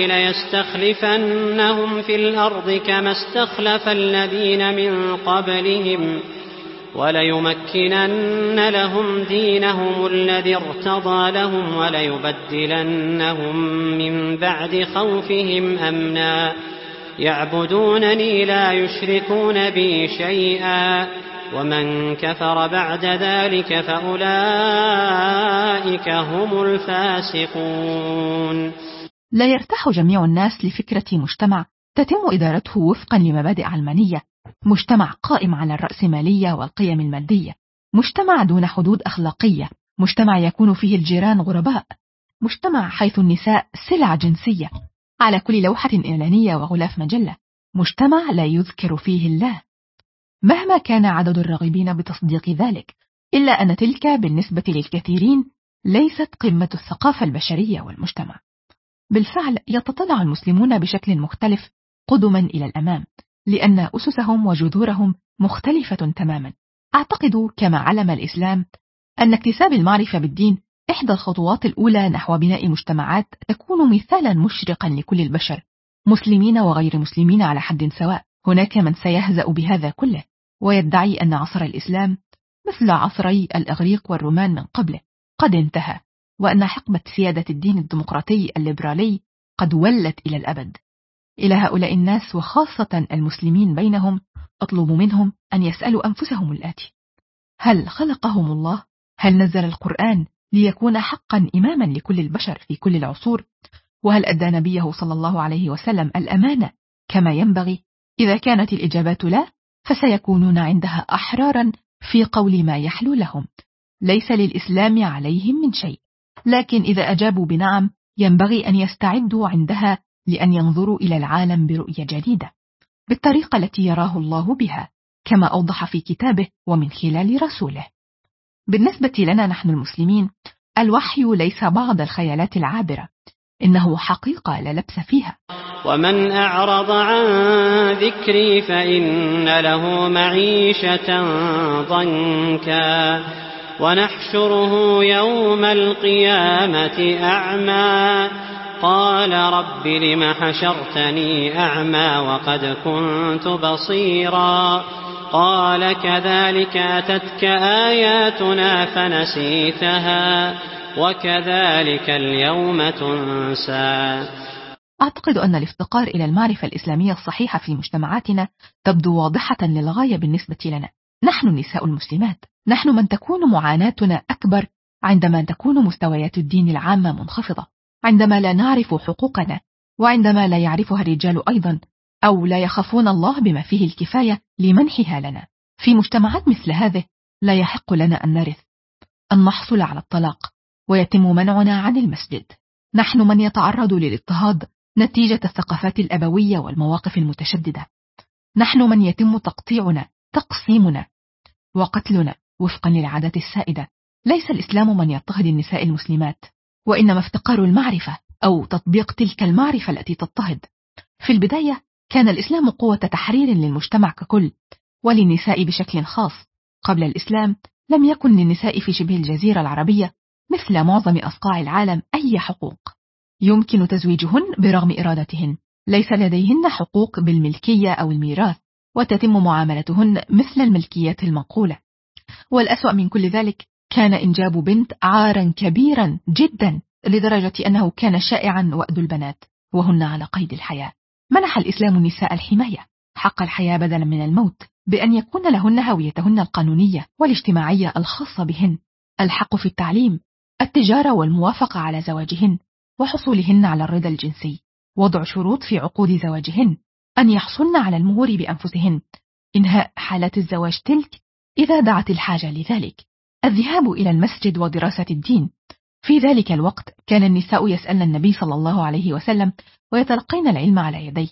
ليستخلفنهم في الأرض كما استخلف الذين من قبلهم وليمكنن لهم دينهم الذي ارتضى لهم وليبدلنهم من بعد خوفهم أمنا يعبدونني لا يشركون بي شيئا ومن كفر بعد ذلك فأولئك هم الفاسقون. لا يرتاح جميع الناس لفكرة مجتمع تتم إدارته وفقا لمبادئ علمانية، مجتمع قائم على الرأسمالية والقيم المادية، مجتمع دون حدود أخلاقية، مجتمع يكون فيه الجيران غرباء، مجتمع حيث النساء سلع جنسية على كل لوحة إعلانية وغلاف مجلة، مجتمع لا يذكر فيه الله. مهما كان عدد الراغبين بتصديق ذلك، إلا أن تلك بالنسبة للكثيرين ليست قمة الثقافة البشرية والمجتمع. بالفعل يتطلع المسلمون بشكل مختلف قدما إلى الأمام، لأن أسسهم وجذورهم مختلفة تماما. أعتقد كما علم الإسلام أن اكتساب المعرفة بالدين إحدى الخطوات الأولى نحو بناء مجتمعات تكون مثالا مشرقا لكل البشر، مسلمين وغير مسلمين على حد سواء. هناك من سيهزأ بهذا كله ويدعي أن عصر الإسلام مثل عصري الإغريق والرومان من قبله قد انتهى، وأن حقبة سيادة الدين الديمقراطي الليبرالي قد ولت إلى الأبد. إلى هؤلاء الناس وخاصة المسلمين بينهم أطلب منهم أن يسألوا أنفسهم الآتي: هل خلقهم الله؟ هل نزل القرآن ليكون حقا إماما لكل البشر في كل العصور؟ وهل أدى نبيه صلى الله عليه وسلم الأمانة كما ينبغي؟ إذا كانت الإجابات لا، فسيكونون عندها أحرارا في قول ما يحلو لهم، ليس للإسلام عليهم من شيء. لكن إذا أجابوا بنعم ينبغي أن يستعدوا عندها لأن ينظروا إلى العالم برؤية جديدة بالطريقة التي يراه الله بها، كما أوضح في كتابه ومن خلال رسوله. بالنسبة لنا نحن المسلمين، الوحي ليس بعض الخيالات العابرة، إنه حقيقة لا لبس فيها. ومن أعرض عن ذكري فإن له معيشة ضنكا ونحشره يوم القيامة أعمى قال رب لم حشرتني أعمى وقد كنت بصيرا قال كذلك أتتك آياتنا فنسيتها وكذلك اليوم تنسى. أعتقد أن الافتقار إلى المعرفة الإسلامية الصحيحة في مجتمعاتنا تبدو واضحة للغاية بالنسبة لنا. نحن النساء المسلمات، نحن من تكون معاناتنا أكبر عندما تكون مستويات الدين العامة منخفضة، عندما لا نعرف حقوقنا، وعندما لا يعرفها الرجال أيضا، أو لا يخافون الله بما فيه الكفاية لمنحها لنا. في مجتمعات مثل هذه لا يحق لنا أن نرث، أن نحصل على الطلاق، ويتم منعنا عن المسجد. نحن من يتعرض للاضطهاد نتيجة الثقافات الأبوية والمواقف المتشددة. نحن من يتم تقطيعنا، تقسيمنا وقتلنا وفقا للعادات السائدة. ليس الإسلام من يضطهد النساء المسلمات، وإنما افتقار المعرفة أو تطبيق تلك المعرفة التي تضطهد. في البداية كان الإسلام قوة تحرير للمجتمع ككل وللنساء بشكل خاص. قبل الإسلام لم يكن للنساء في شبه الجزيرة العربية مثل معظم أصقاع العالم أي حقوق يمكن تزويجهن برغم إرادتهن. ليس لديهن حقوق بالملكية أو الميراث، وتتم معاملتهن مثل الملكيات المنقولة. والأسوأ من كل ذلك كان إنجاب بنت عارا كبيرا جدا، لدرجة أنه كان شائعا وأد البنات وهن على قيد الحياة. منح الإسلام النساء الحماية، حق الحياة بدلا من الموت، بأن يكون لهن هويتهن القانونية والاجتماعية الخاصة بهن، الحق في التعليم، التجارة والموافقة على زواجهن، وحصولهن على الرضا الجنسي، وضع شروط في عقود زواجهن، أن يحصلن على المهور بأنفسهن، إنهاء حالات الزواج تلك إذا دعت الحاجة لذلك، الذهاب إلى المسجد ودراسة الدين. في ذلك الوقت كان النساء يسألن النبي صلى الله عليه وسلم ويتلقين العلم على يديه،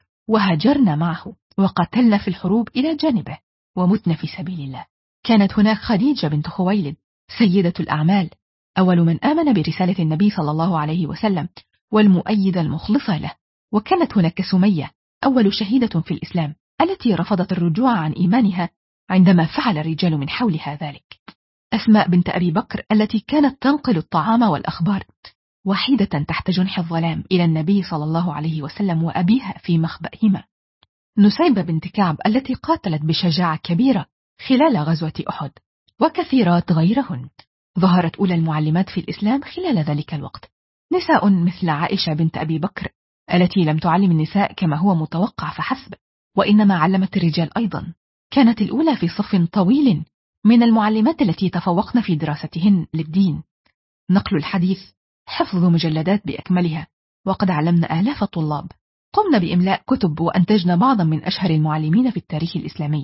وهاجرن معه وقتلن في الحروب إلى جانبه ومتن في سبيل الله. كانت هناك خديجة بنت خويلد سيدة الأعمال، أول من آمن برسالة النبي صلى الله عليه وسلم والمؤيدة المخلصة له. وكانت هناك سمية أول شهيدة في الإسلام التي رفضت الرجوع عن إيمانها عندما فعل الرجال من حولها ذلك. أسماء بنت أبي بكر التي كانت تنقل الطعام والأخبار وحيدة تحت جنح الظلام إلى النبي صلى الله عليه وسلم وأبيها في مخبئهما. نسيبة بنت كعب التي قاتلت بشجاعة كبيرة خلال غزوة أحد، وكثيرات غيرهن. ظهرت أولى المعلمات في الإسلام خلال ذلك الوقت، نساء مثل عائشة بنت أبي بكر التي لم تعلم النساء كما هو متوقع فحسب، وإنما علمت الرجال أيضا. كانت الأولى في صف طويل من المعلمات التي تفوقن في دراستهن للدين، نقل الحديث، حفظ مجلدات بأكملها، وقد علمنا آلاف الطلاب. قمنا بإملاء كتب وأنتجنا بعضا من أشهر المعلمين في التاريخ الإسلامي،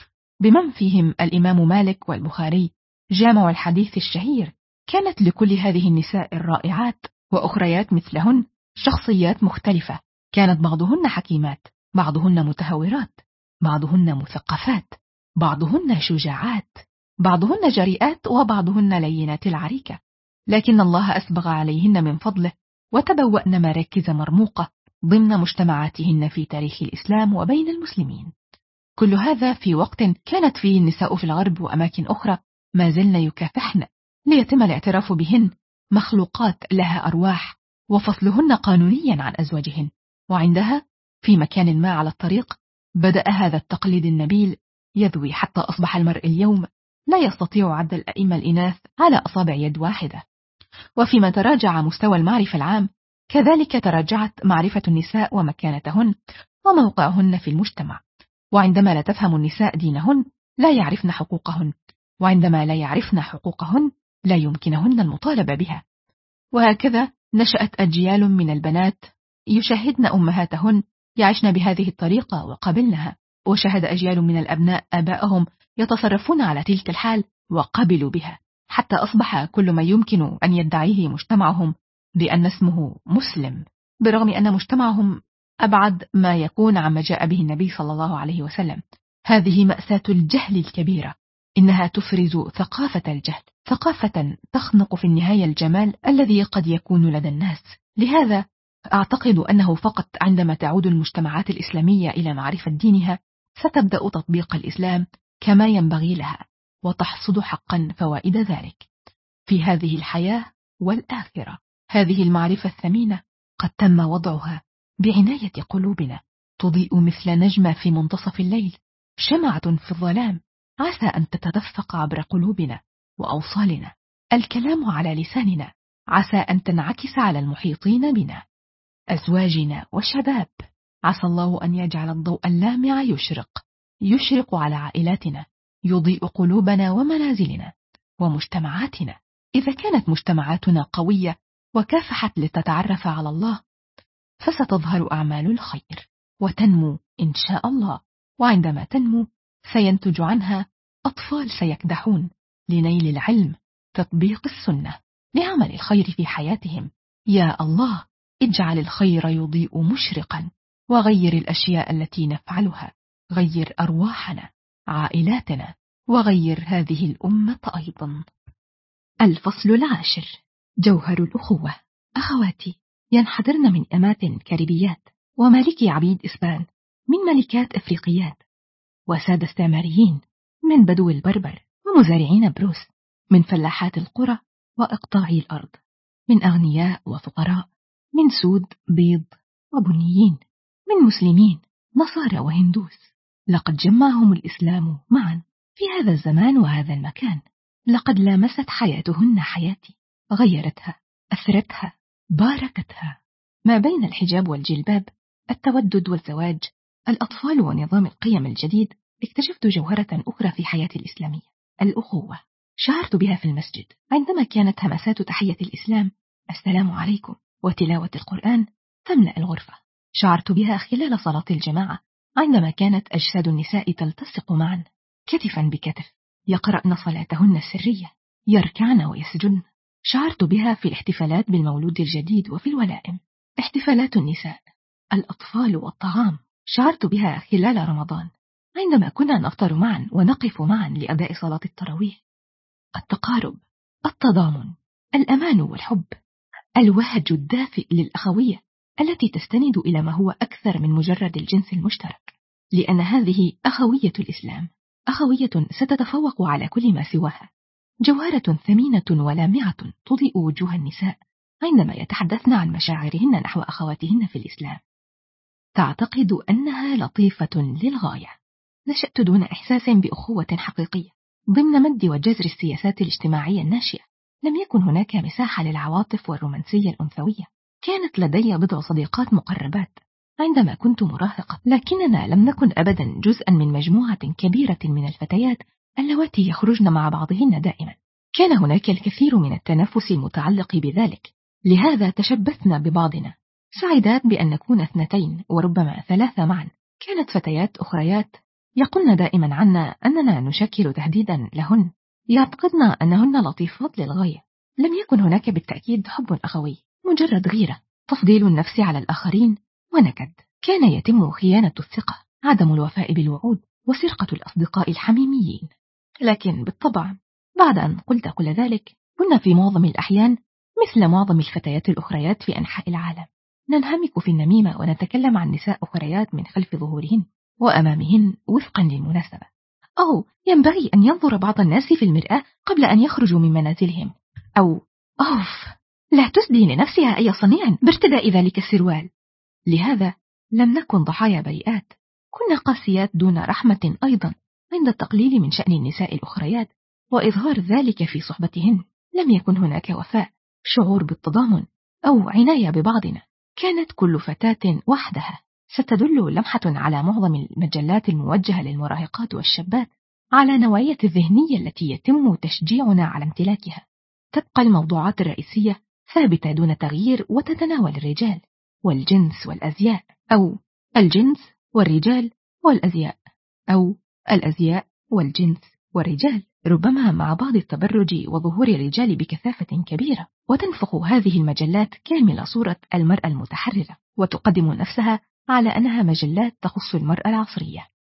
بمن فيهم الإمام مالك والبخاري، جامع الحديث الشهير. كانت لكل هذه النساء الرائعات وأخريات مثلهن شخصيات مختلفة، كانت بعضهن حكيمات، بعضهن متهورات، بعضهن مثقفات، بعضهن شجاعات، بعضهن جريئات، وبعضهن لينات العريكة، لكن الله أسبغ عليهن من فضله وتبوأن مراكز مرموقة ضمن مجتمعاتهن في تاريخ الإسلام وبين المسلمين. كل هذا في وقت كانت فيه النساء في الغرب وأماكن أخرى ما زلن يكافحن ليتم الاعتراف بهن مخلوقات لها أرواح، وفصلهن قانونيا عن أزواجهن. وعندها في مكان ما على الطريق بدأ هذا التقليد النبيل يذوي، حتى أصبح المرء اليوم لا يستطيع عد الأئمة الإناث على أصابع يد واحدة. وفيما تراجع مستوى المعرفة العام، كذلك تراجعت معرفة النساء ومكانتهن وموقعهن في المجتمع. وعندما لا تفهم النساء دينهن لا يعرفن حقوقهن، وعندما لا يعرفن حقوقهن لا يمكنهن المطالبة بها. وهكذا نشأت أجيال من البنات يشاهدن أمهاتهن يعيشن بهذه الطريقة وقبلنها، وشاهد أجيال من الأبناء آبائهم يتصرفون على تلك الحال وقبلوا بها، حتى أصبح كل ما يمكن أن يدعيه مجتمعهم بأن اسمه مسلم، برغم أن مجتمعهم أبعد ما يكون عما جاء به النبي صلى الله عليه وسلم. هذه مأساة الجهل الكبيرة، إنها تفرز ثقافة الجهل، ثقافة تخنق في النهاية الجمال الذي قد يكون لدى الناس. لهذا أعتقد أنه فقط عندما تعود المجتمعات الإسلامية إلى معرفة دينها ستبدأ تطبيق الإسلام كما ينبغي لها، وتحصد حقا فوائد ذلك في هذه الحياة والآخرة. هذه المعرفة الثمينة قد تم وضعها بعناية قلوبنا، تضيء مثل نجمة في منتصف الليل، شمعة في الظلام، عسى أن تتدفق عبر قلوبنا وأوصالنا. الكلام على لساننا، عسى أن تنعكس على المحيطين بنا، أزواجنا وشباب. عسى الله أن يجعل الضوء اللامع يشرق يشرق على عائلاتنا، يضيء قلوبنا ومنازلنا ومجتمعاتنا. إذا كانت مجتمعاتنا قوية وكافحت لتتعرف على الله، فستظهر أعمال الخير وتنمو إن شاء الله، وعندما تنمو سينتج عنها أطفال سيكدحون لنيل العلم، تطبيق السنة، لعمل الخير في حياتهم. يا الله، اجعل الخير يضيء مشرقا، وغير الأشياء التي نفعلها، غير أرواحنا، عائلاتنا، وغير هذه الأمة أيضا. الفصل العاشر: جوهر الأخوة. أخواتي، ينحدرن من أماكن كاريبيات ومالكي عبيد إسبان، من ملكات أفريقيات، وسادة استعماريين، من بدو البربر ومزارعين بروس، من فلاحات القرى وإقطاعي الأرض، من أغنياء وفقراء، من سود بيض وبنيين، من مسلمين نصارى وهندوس. لقد جمعهم الإسلام معا في هذا الزمان وهذا المكان. لقد لامست حياتهن حياتي، غيرتها، أثرتها، باركتها. ما بين الحجاب والجلباب، التودد والزواج، الأطفال ونظام القيم الجديد، اكتشفت جوهرة أخرى في حياتي الإسلامية: الأخوة. شعرت بها في المسجد عندما كانت همسات تحية الإسلام السلام عليكم وتلاوة القرآن تملأ الغرفة. شعرت بها خلال صلاة الجماعة عندما كانت أجساد النساء تلتصق معا كتفا بكتف، يقرأن صلاتهن السرية، يركعن ويسجدن. شعرت بها في الاحتفالات بالمولود الجديد وفي الولائم، احتفالات النساء، الأطفال والطعام. شعرت بها خلال رمضان عندما كنا نفطر معا ونقف معا لأداء صلاة التراويح. التقارب، التضامن، الأمان والحب، الوهج الدافئ للأخوية التي تستند إلى ما هو أكثر من مجرد الجنس المشترك، لأن هذه أخوية الإسلام، أخوية ستتفوق على كل ما سواها، جوهرة ثمينة ولامعة تضيء وجوه النساء عندما يتحدثن عن مشاعرهن نحو أخواتهن في الإسلام. تعتقد أنها لطيفة للغاية. نشأت دون إحساس بأخوة حقيقية ضمن مد وجزر السياسات الاجتماعية الناشئة. لم يكن هناك مساحة للعواطف والرومانسية الأنثوية. كانت لدي بضع صديقات مقربات عندما كنت مراهقة، لكننا لم نكن أبدا جزءا من مجموعة كبيرة من الفتيات اللواتي يخرجن مع بعضهن دائما. كان هناك الكثير من التنافس المتعلق بذلك، لهذا تشبثنا ببعضنا، سعيدات بأن نكون اثنتين وربما ثلاثة معا. كانت فتيات أخريات يقولن دائما عنا أننا نشكل تهديدا لهن، يعتقدن أنهن لطيفات للغاية. لم يكن هناك بالتأكيد حب أخوي، مجرد غيرة، تفضيل النفس على الآخرين، ونكد. كان يتم خيانة الثقة، عدم الوفاء بالوعود، وسرقة الأصدقاء الحميميين. لكن بالطبع بعد أن قلت كل ذلك، كنا في معظم الأحيان مثل معظم الفتيات الأخريات في أنحاء العالم، ننهمك في النميمة ونتكلم عن نساء أخريات من خلف ظهورهن وأمامهن وفقا للمناسبة. أو ينبغي أن ينظر بعض الناس في المرآة قبل أن يخرجوا من منازلهم. أو أوف، لا تسدي لنفسها أي صنيع بارتداء ذلك السروال. لهذا لم نكن ضحايا بريئات، كنا قاسيات دون رحمة أيضا عند التقليل من شأن النساء الأخريات وإظهار ذلك في صحبتهن. لم يكن هناك وفاء، شعور بالتضامن أو عناية ببعضنا. كانت كل فتاة وحدها. ستدل لمحة على معظم المجلات الموجهة للمراهقات والشابات على نوعية الذهنية التي يتم تشجيعنا على امتلاكها. تبقى الموضوعات الرئيسية ثابتة دون تغيير، وتتناول الرجال والجنس والأزياء، أو الجنس والرجال والأزياء، أو الأزياء والجنس والرجال، ربما مع بعض التبرج وظهور الرجال بكثافة كبيرة. وتنفخ هذه المجلات كامل صورة المرأة المتحررة، وتقدم نفسها على أنها مجلات تخص المرأة العصرية.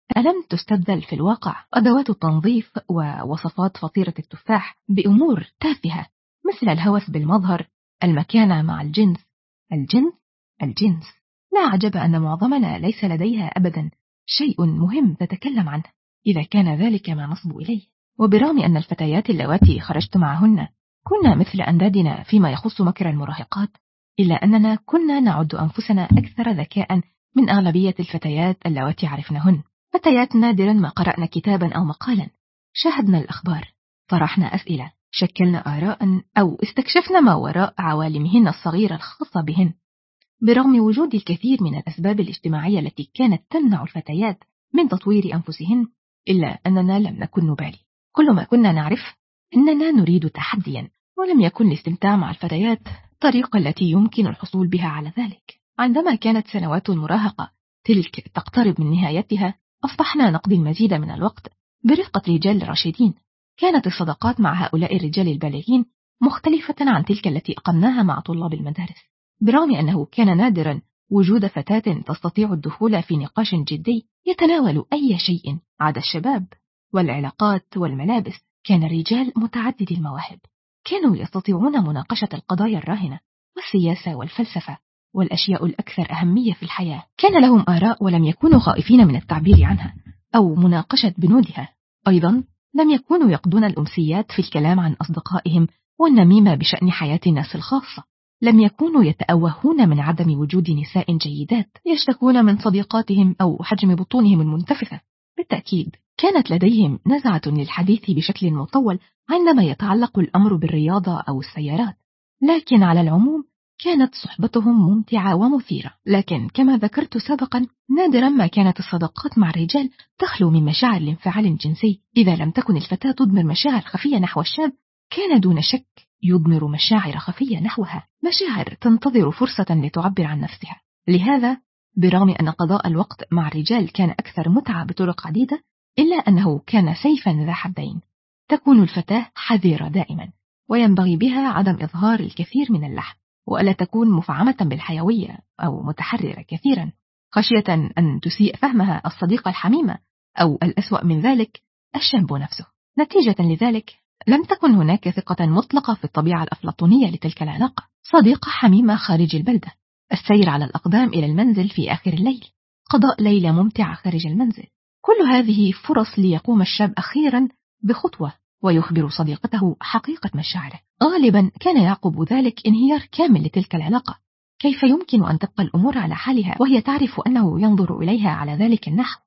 ألم تستبدل في الواقع أدوات التنظيف ووصفات فطيرة التفاح بأمور تافهة مثل الهوس بالمظهر، المكانة مع الجنس، الجنس الجنس؟ لا عجب أن معظمنا ليس لديها أبدا شيء مهم تتكلم عنه إذا كان ذلك ما نصب إليه. وبرغم أن الفتيات اللواتي خرجت معهن كنا مثل أندادنا فيما يخص مكر المراهقات، إلا أننا كنا نعد أنفسنا أكثر ذكاء من أغلبية الفتيات اللواتي عرفنهن. فتيات نادرا ما قرأنا كتابا أو مقالا، شاهدنا الأخبار، طرحنا أسئلة، شكلنا آراء، أو استكشفنا ما وراء عوالمهن الصغيرة الخاصة بهن. برغم وجود الكثير من الأسباب الاجتماعية التي كانت تمنع الفتيات من تطوير أنفسهن، إلا أننا لم نكن نبالي. كل ما كنا نعرف أننا نريد تحديا، ولم يكن الاستمتاع مع الفتيات الطريقة التي يمكن الحصول بها على ذلك. عندما كانت سنوات المراهقة تلك تقترب من نهايتها، أصبحنا نقضي المزيد من الوقت برفقة رجال راشدين. كانت الصداقات مع هؤلاء الرجال البالغين مختلفة عن تلك التي أقمناها مع طلاب المدارس. برغم أنه كان نادرا وجود فتاة تستطيع الدخول في نقاش جدي يتناول أي شيء عدا الشباب والعلاقات والملابس، كان الرجال متعددي المواهب، كانوا يستطيعون مناقشة القضايا الراهنة والسياسة والفلسفة والأشياء الأكثر أهمية في الحياة. كان لهم آراء ولم يكونوا خائفين من التعبير عنها أو مناقشة بنودها. أيضا لم يكونوا يقضون الأمسيات في الكلام عن أصدقائهم والنميمة بشأن حياة الناس الخاصة. لم يكونوا يتأوهون من عدم وجود نساء جيدات يشتكون من صديقاتهم أو حجم بطونهم المنتفخة. بالتأكيد كانت لديهم نزعة للحديث بشكل مطول عندما يتعلق الأمر بالرياضة أو السيارات، لكن على العموم كانت صحبتهم ممتعة ومثيرة. لكن كما ذكرت سابقا، نادرا ما كانت الصداقات مع الرجال تخلو من مشاعر الانفعال الجنسي. إذا لم تكن الفتاة تضمر مشاعر خفية نحو الشاب، كان دون شك يضمر مشاعر خفية نحوها، مشاعر تنتظر فرصة لتعبر عن نفسها. لهذا برغم أن قضاء الوقت مع الرجال كان أكثر متعة بطرق عديدة، إلا أنه كان سيفا ذا حدين. تكون الفتاة حذرة دائما، وينبغي بها عدم إظهار الكثير من اللحم، وألا تكون مفعمة بالحيوية أو متحررة كثيرا خشية أن تسيء فهمها الصديقة الحميمة، أو الأسوأ من ذلك الشاب نفسه. نتيجة لذلك لم تكن هناك ثقة مطلقة في الطبيعة الأفلاطونية لتلك العلاقة. صديقة حميمة خارج البلدة، السير على الأقدام إلى المنزل في آخر الليل، قضاء ليلة ممتعة خارج المنزل، كل هذه فرص ليقوم الشاب أخيرا بخطوة ويخبر صديقته حقيقة مشاعره. غالبا كان يعقب ذلك انهيار كامل لتلك العلاقة. كيف يمكن أن تبقى الأمور على حالها وهي تعرف أنه ينظر إليها على ذلك النحو؟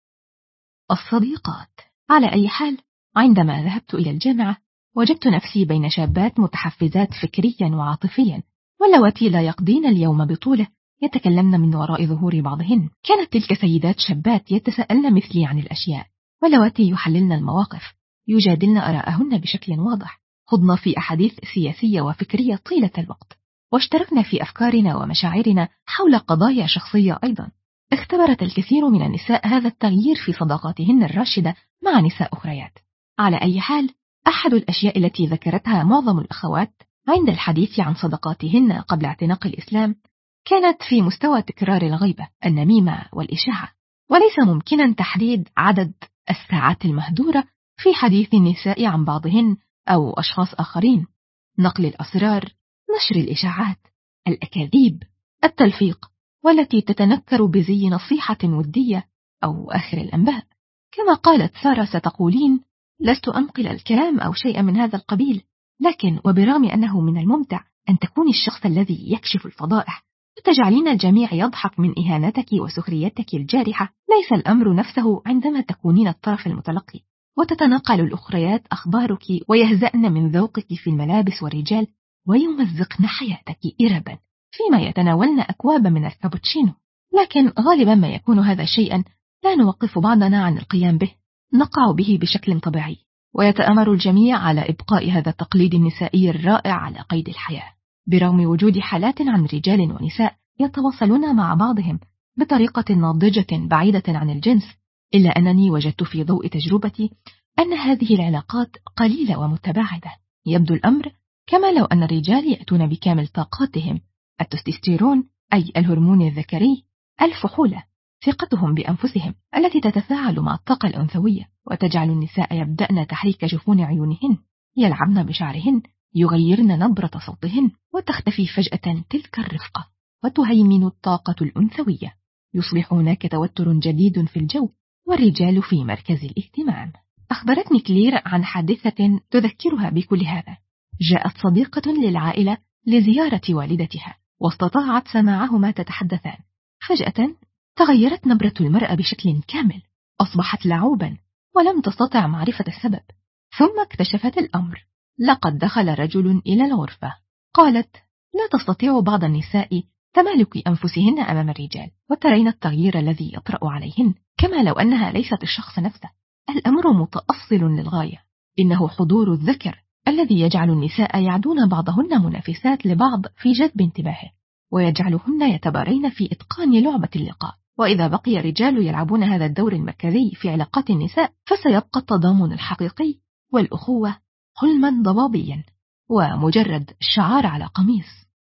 الصديقات. على أي حال، عندما ذهبت إلى الجامعة وجدت نفسي بين شابات متحفزات فكريا وعاطفيا، واللواتي لا يقضين اليوم بطوله يتكلمن من وراء ظهور بعضهن. كانت تلك سيدات شابات يتساءلن مثلي عن الأشياء، واللواتي يحللن المواقف، يجادلن آراءهن بشكل واضح، خضن في أحاديث سياسية وفكرية طيلة الوقت، واشتركنا في أفكارنا ومشاعرنا حول قضايا شخصية أيضا. اختبرت الكثير من النساء هذا التغيير في صداقاتهن الراشدة مع نساء أخريات. على أي حال، أحد الأشياء التي ذكرتها معظم الأخوات عند الحديث عن صداقاتهن قبل اعتناق الإسلام كانت في مستوى تكرار الغيبة، النميمة والإشاعة، وليس ممكنا تحديد عدد الساعات المهدورة في حديث النساء عن بعضهن أو أشخاص آخرين، نقل الأسرار، نشر الإشاعات، الأكاذيب، التلفيق، والتي تتنكر بزي نصيحة ودية أو آخر الأنباء. كما قالت سارة ستقولين: لست أنقل الكلام أو شيء من هذا القبيل، لكن وبرغم أنه من الممتع أن تكوني الشخص الذي يكشف الفضائح وتجعلين الجميع يضحك من إهانتك وسخريتك الجارحة، ليس الأمر نفسه عندما تكونين الطرف المتلقي وتتناقل الأخريات أخبارك ويهزأن من ذوقك في الملابس والرجال ويمزقن حياتك إربا فيما يتناولن أكواب من الكابوتشينو. لكن غالبا ما يكون هذا شيئا لا نوقف بعضنا عن القيام به، نقع به بشكل طبيعي، ويتأمر الجميع على إبقاء هذا التقليد النسائي الرائع على قيد الحياة، برغم وجود حالات عن رجال ونساء يتواصلون مع بعضهم بطريقة ناضجة بعيدة عن الجنس. إلا أنني وجدت في ضوء تجربتي أن هذه العلاقات قليلة ومتباعدة. يبدو الأمر كما لو أن الرجال يأتون بكامل طاقاتهم، التستوستيرون أي الهرمون الذكري، الفحولة، ثقتهم بأنفسهم التي تتفاعل مع الطاقة الأنثوية وتجعل النساء يبدأن تحريك جفون عيونهن، يلعبن بشعرهن، يغيرن نبرة صوتهن، وتختفي فجأة تلك الرفقة وتهيمن الطاقة الأنثوية. يصبح هناك توتر جديد في الجو، والرجال في مركز الاهتمام. أخبرتني كلير عن حادثة تذكرها بكل هذا. جاءت صديقة للعائلة لزيارة والدتها، واستطاعت سماعهما تتحدثان. فجأة تغيرت نبرة المرأة بشكل كامل، أصبحت لعوبا ولم تستطع معرفة السبب. ثم اكتشفت الأمر، لقد دخل رجل إلى الغرفة. قالت: لا تستطيع بعض النساء تمالك أنفسهن أمام الرجال، وترين التغيير الذي يطرأ عليهن كما لو أنها ليست الشخص نفسه. الأمر متأصل للغاية، إنه حضور الذكر الذي يجعل النساء يعدون بعضهن منافسات لبعض في جذب انتباهه، ويجعلهن يتبارين في إتقان لعبة اللقاء. وإذا بقي الرجال يلعبون هذا الدور المركزي في علاقات النساء، فسيبقى التضامن الحقيقي والأخوة حلما ضبابيا ومجرد شعار على قميص.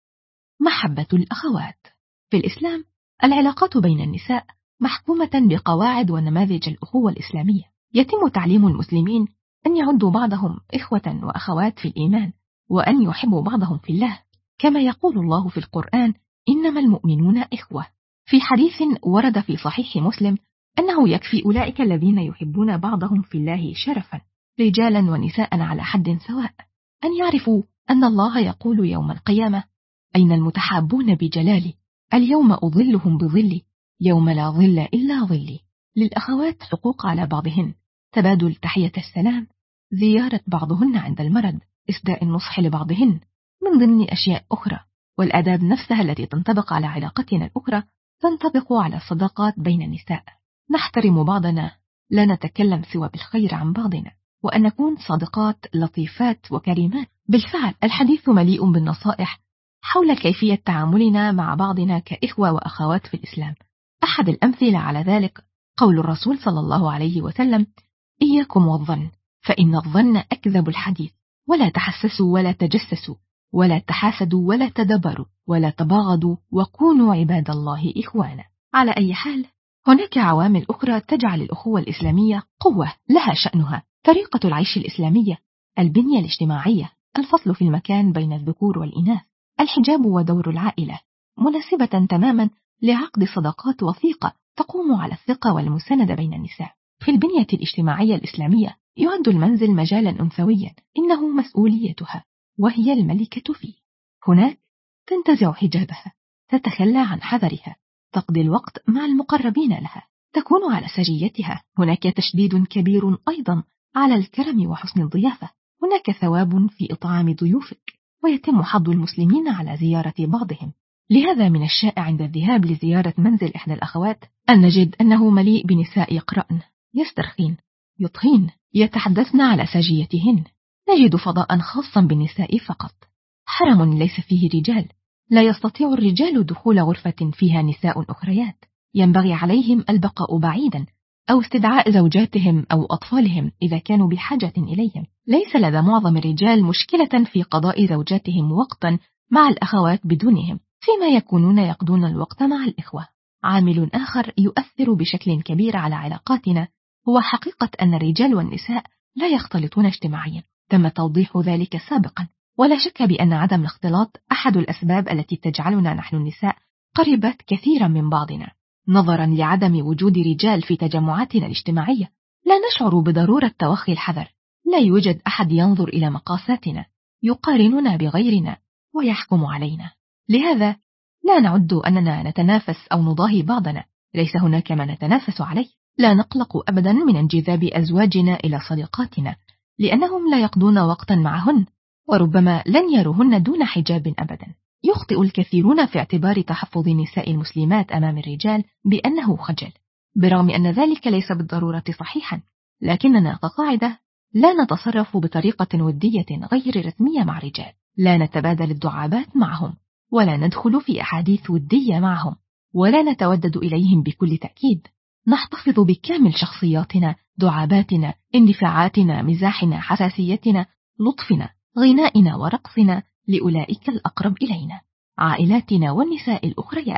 محبة الأخوات. في الإسلام العلاقات بين النساء محكومة بقواعد ونماذج الأخوة الإسلامية. يتم تعليم المسلمين أن يعدوا بعضهم إخوة وأخوات في الإيمان، وأن يحبوا بعضهم في الله، كما يقول الله في القرآن: إنما المؤمنون إخوة. في حديث ورد في صحيح مسلم أنه يكفي أولئك الذين يحبون بعضهم في الله شرفا، رجالا ونساء على حد سواء، أن يعرفوا أن الله يقول يوم القيامة: أين المتحابون بجلالي؟ اليوم أظلهم بظلي يوم لا ظل إلا ظلي. للأخوات حقوق على بعضهن: تبادل تحية السلام، زيارة بعضهن عند المرض، إسداء النصح لبعضهن، من ضمن أشياء أخرى. والآداب نفسها التي تنطبق على علاقتنا الأخرى تنطبق على الصداقات بين النساء. نحترم بعضنا، لا نتكلم سوى بالخير عن بعضنا، وأن نكون صادقات لطيفات وكريمات. بالفعل الحديث مليء بالنصائح حول كيفية تعاملنا مع بعضنا كإخوة وأخوات في الإسلام. أحد الأمثلة على ذلك قول الرسول صلى الله عليه وسلم: إياكم والظن، فإن الظن أكذب الحديث، ولا تحسسوا ولا تجسسوا، ولا تحاسدوا ولا تدبروا، ولا تباغضوا، وكونوا عباد الله إخوانا. على أي حال، هناك عوامل أخرى تجعل الأخوة الإسلامية قوة لها شأنها: طريقة العيش الإسلامية، البنية الاجتماعية، الفصل في المكان بين الذكور والإناث، الحجاب ودور العائلة، مناسبة تماما لعقد صداقات وثيقة تقوم على الثقة والمساندة بين النساء. في البنية الاجتماعية الإسلامية يعد المنزل مجالا أنثويا، إنه مسؤوليتها، وهي الملكة فيه. هناك تنتزع حجابها، تتخلى عن حذرها، تقضي الوقت مع المقربين لها، تكون على سجيتها. هناك تشديد كبير أيضا على الكرم وحسن الضيافة. هناك ثواب في إطعام ضيوفك، ويتم حض المسلمين على زيارة بعضهم. لهذا من الشائع عند الذهاب لزيارة منزل إحدى الأخوات أن نجد أنه مليء بنساء يقرأن، يسترخين، يطهين، يتحدثن على سجيتهن. نجد فضاء خاصا بالنساء فقط، حرم ليس فيه رجال. لا يستطيع الرجال دخول غرفة فيها نساء أخريات، ينبغي عليهم البقاء بعيدا، أو استدعاء زوجاتهم أو أطفالهم إذا كانوا بحاجة إليهم. ليس لدى معظم الرجال مشكلة في قضاء زوجاتهم وقتا مع الأخوات بدونهم، فيما يكونون يقضون الوقت مع الإخوة. عامل آخر يؤثر بشكل كبير على علاقاتنا هو حقيقة أن الرجال والنساء لا يختلطون اجتماعيا. تم توضيح ذلك سابقا، ولا شك بأن عدم الاختلاط أحد الأسباب التي تجعلنا نحن النساء قريبات كثيرا من بعضنا. نظرا لعدم وجود رجال في تجمعاتنا الاجتماعية، لا نشعر بضرورة توخي الحذر. لا يوجد أحد ينظر إلى مقاساتنا، يقارننا بغيرنا ويحكم علينا. لهذا لا نعد أننا نتنافس أو نضاهي بعضنا، ليس هناك ما نتنافس عليه. لا نقلق أبدا من انجذاب أزواجنا إلى صديقاتنا، لأنهم لا يقضون وقتا معهن، وربما لن يروهن دون حجاب أبدا. يخطئ الكثيرون في اعتبار تحفظ النساء المسلمات أمام الرجال بأنه خجل، برغم أن ذلك ليس بالضرورة صحيحا، لكننا كقاعدة لا نتصرف بطريقة ودية غير رسمية مع رجال. لا نتبادل الدعابات معهم، ولا ندخل في أحاديث ودية معهم، ولا نتودد إليهم بكل تأكيد. نحتفظ بكامل شخصياتنا، دعاباتنا، اندفاعاتنا، مزاحنا، حساسيتنا، لطفنا، غنائنا ورقصنا لأولئك الأقرب إلينا، عائلاتنا والنساء الأخريات.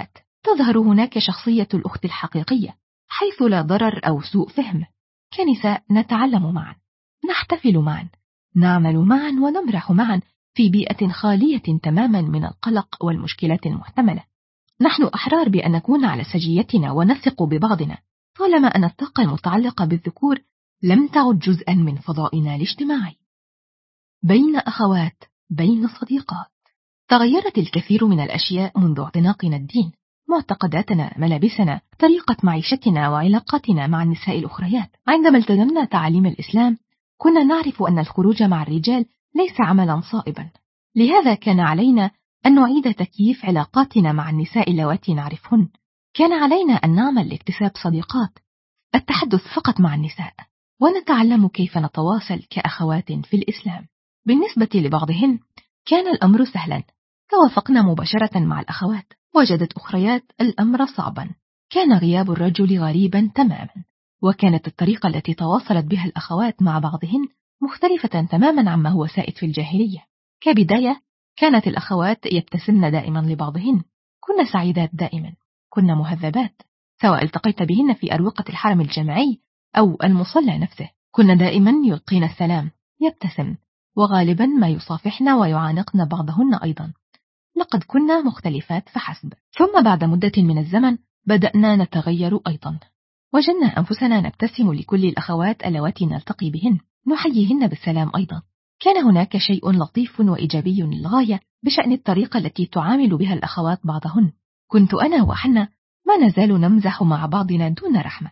تظهر هناك شخصية الأخت الحقيقية، حيث لا ضرر أو سوء فهم. كنساء نتعلم معا، نحتفل معا، نعمل معا ونمرح معا في بيئة خالية تماما من القلق والمشكلات المحتملة. نحن أحرار بأن نكون على سجيتنا ونثق ببعضنا، طالما أن الطاقة المتعلقة بالذكور لم تعد جزءا من فضائنا الاجتماعي. بين أخوات، بين صديقات. تغيرت الكثير من الأشياء منذ اعتناقنا الدين، معتقداتنا، ملابسنا، طريقة معيشتنا وعلاقاتنا مع النساء الأخريات. عندما التزمنا تعاليم الإسلام كنا نعرف أن الخروج مع الرجال ليس عملا صائبا، لهذا كان علينا أن نعيد تكييف علاقاتنا مع النساء اللواتي نعرفهن. كان علينا أن نعمل لاكتساب صديقات، التحدث فقط مع النساء، ونتعلم كيف نتواصل كأخوات في الإسلام. بالنسبة لبعضهن كان الأمر سهلا، توافقنا مباشرة مع الأخوات. وجدت أخريات الأمر صعبا، كان غياب الرجل غريبا تماما، وكانت الطريقة التي تواصلت بها الأخوات مع بعضهن مختلفة تماما عما هو سائد في الجاهلية. كبداية كانت الأخوات يبتسمن دائما لبعضهن، كنا سعيدات دائما، كنا مهذبات، سواء التقيت بهن في أروقة الحرم الجامعي أو المصلى نفسه، كنا دائما يلقين السلام، يبتسم، وغالبا ما يصافحن ويعانقن بعضهن أيضا. لقد كنا مختلفات فحسب. ثم بعد مدة من الزمن بدأنا نتغير أيضا، وجدنا أنفسنا نبتسم لكل الأخوات اللواتي نلتقي بهن، نحييهن بالسلام أيضا. كان هناك شيء لطيف وإيجابي للغاية بشأن الطريقة التي تعامل بها الأخوات بعضهن. كنت أنا وحنا ما نزال نمزح مع بعضنا دون رحمة،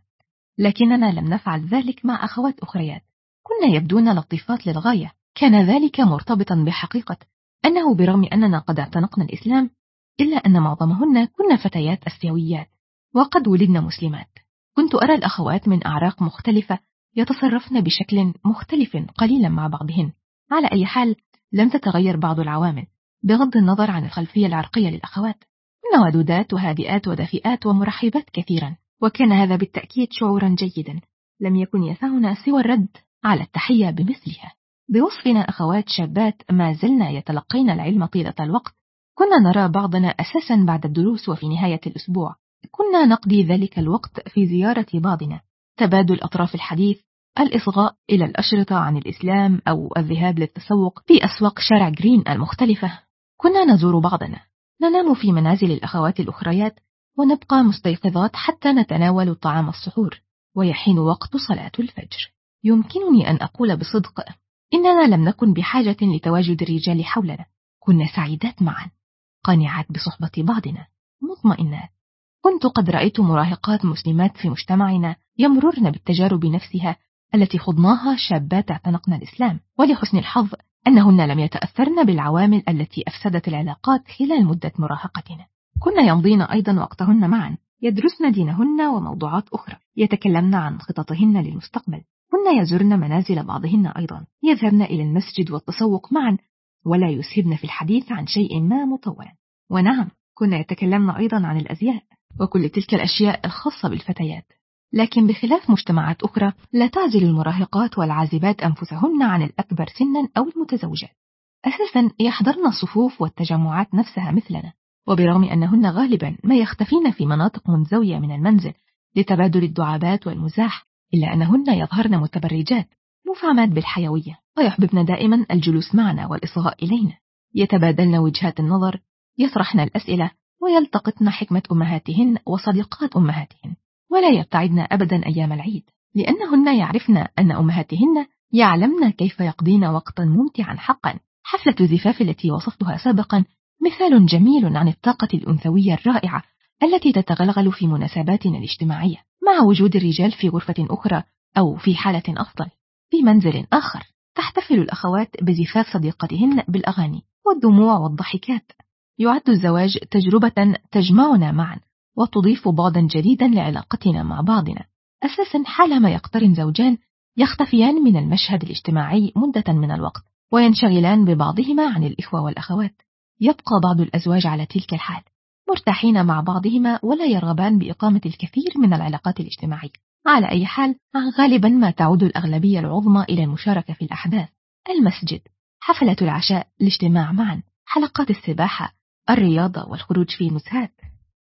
لكننا لم نفعل ذلك مع أخوات أخريات. كنا يبدون لطيفات للغاية. كان ذلك مرتبطا بحقيقة أنه برغم أننا قد اعتنقنا الإسلام إلا أن معظمهن كنا فتيات أسيويات وقد ولدنا مسلمات. كنت أرى الأخوات من أعراق مختلفة يتصرفن بشكل مختلف قليلا مع بعضهن. على أي حال لم تتغير بعض العوامل بغض النظر عن الخلفية العرقية للأخوات. كنا ودودات وهادئات ودافئات ومرحبات كثيرا، وكان هذا بالتأكيد شعورا جيدا لم يكن يسعنا سوى الرد على التحية بمثلها. بوصفنا أخوات شابات ما زلنا يتلقين العلم طيلة الوقت، كنا نرى بعضنا أساسا بعد الدروس وفي نهاية الأسبوع. كنا نقضي ذلك الوقت في زيارة بعضنا، تبادل أطراف الحديث، الإصغاء إلى الأشرطة عن الإسلام أو الذهاب للتسوق في أسواق شارع جرين المختلفة. كنا نزور بعضنا، ننام في منازل الأخوات الأخريات، ونبقى مستيقظات حتى نتناول طعام السحور، ويحين وقت صلاة الفجر. يمكنني أن أقول بصدق إننا لم نكن بحاجة لتواجد الرجال حولنا، كنا سعيدات معا، قانعات بصحبة بعضنا، مطمئنات. كنت قد رأيت مراهقات مسلمات في مجتمعنا يمررن بالتجارب نفسها التي خضناها شابات اعتنقن الإسلام، ولحسن الحظ أنهن لم يتأثرن بالعوامل التي أفسدت العلاقات خلال مدة مراهقتنا. كنا يمضين أيضا وقتهن معا، يدرسن دينهن وموضوعات أخرى، يتكلمن عن خططهن للمستقبل. كنا يزورن منازل بعضهن أيضا، يذهبن إلى المسجد والتسوق معا، ولا يسهبن في الحديث عن شيء ما مطولا. ونعم كنا يتكلمن أيضا عن الأزياء وكل تلك الأشياء الخاصة بالفتيات. لكن بخلاف مجتمعات أخرى لا تعزل المراهقات والعازبات أنفسهن عن الأكبر سنا أو المتزوجات. أساسا يحضرن الصفوف والتجمعات نفسها مثلنا، وبرغم أنهن غالبا ما يختفين في مناطق منزوية من المنزل لتبادل الدعابات والمزاح، إلا أنهن يظهرن متبرجات مفعمات بالحيوية، ويحببن دائما الجلوس معنا والإصغاء إلينا. يتبادلن وجهات النظر، يطرحن الأسئلة، ويلتقطن حكمة أمهاتهن وصديقات أمهاتهن، ولا يبتعدن أبدا أيام العيد، لأنهن يعرفن أن أمهاتهن يعلمن كيف يقضين وقتا ممتعا حقا. حفلة الزفاف التي وصفتها سابقا مثال جميل عن الطاقة الأنثوية الرائعة التي تتغلغل في مناسباتنا الاجتماعية، مع وجود الرجال في غرفة أخرى أو في حالة أفضل في منزل آخر. تحتفل الأخوات بزفاف صديقتهن بالأغاني والدموع والضحكات. يعد الزواج تجربة تجمعنا معا وتضيف بعدا جديدا لعلاقتنا مع بعضنا. أساسا حالما يقترن زوجان يختفيان من المشهد الاجتماعي مدة من الوقت وينشغلان ببعضهما عن الإخوة والأخوات، يبقى بعض الأزواج على تلك الحال مرتاحين مع بعضهما ولا يرغبان بإقامة الكثير من العلاقات الاجتماعية. على أي حال غالبا ما تعود الأغلبية العظمى إلى المشاركة في الأحداث، المسجد، حفلة العشاء، الاجتماع معا، حلقات السباحة، الرياضة والخروج في نزهات.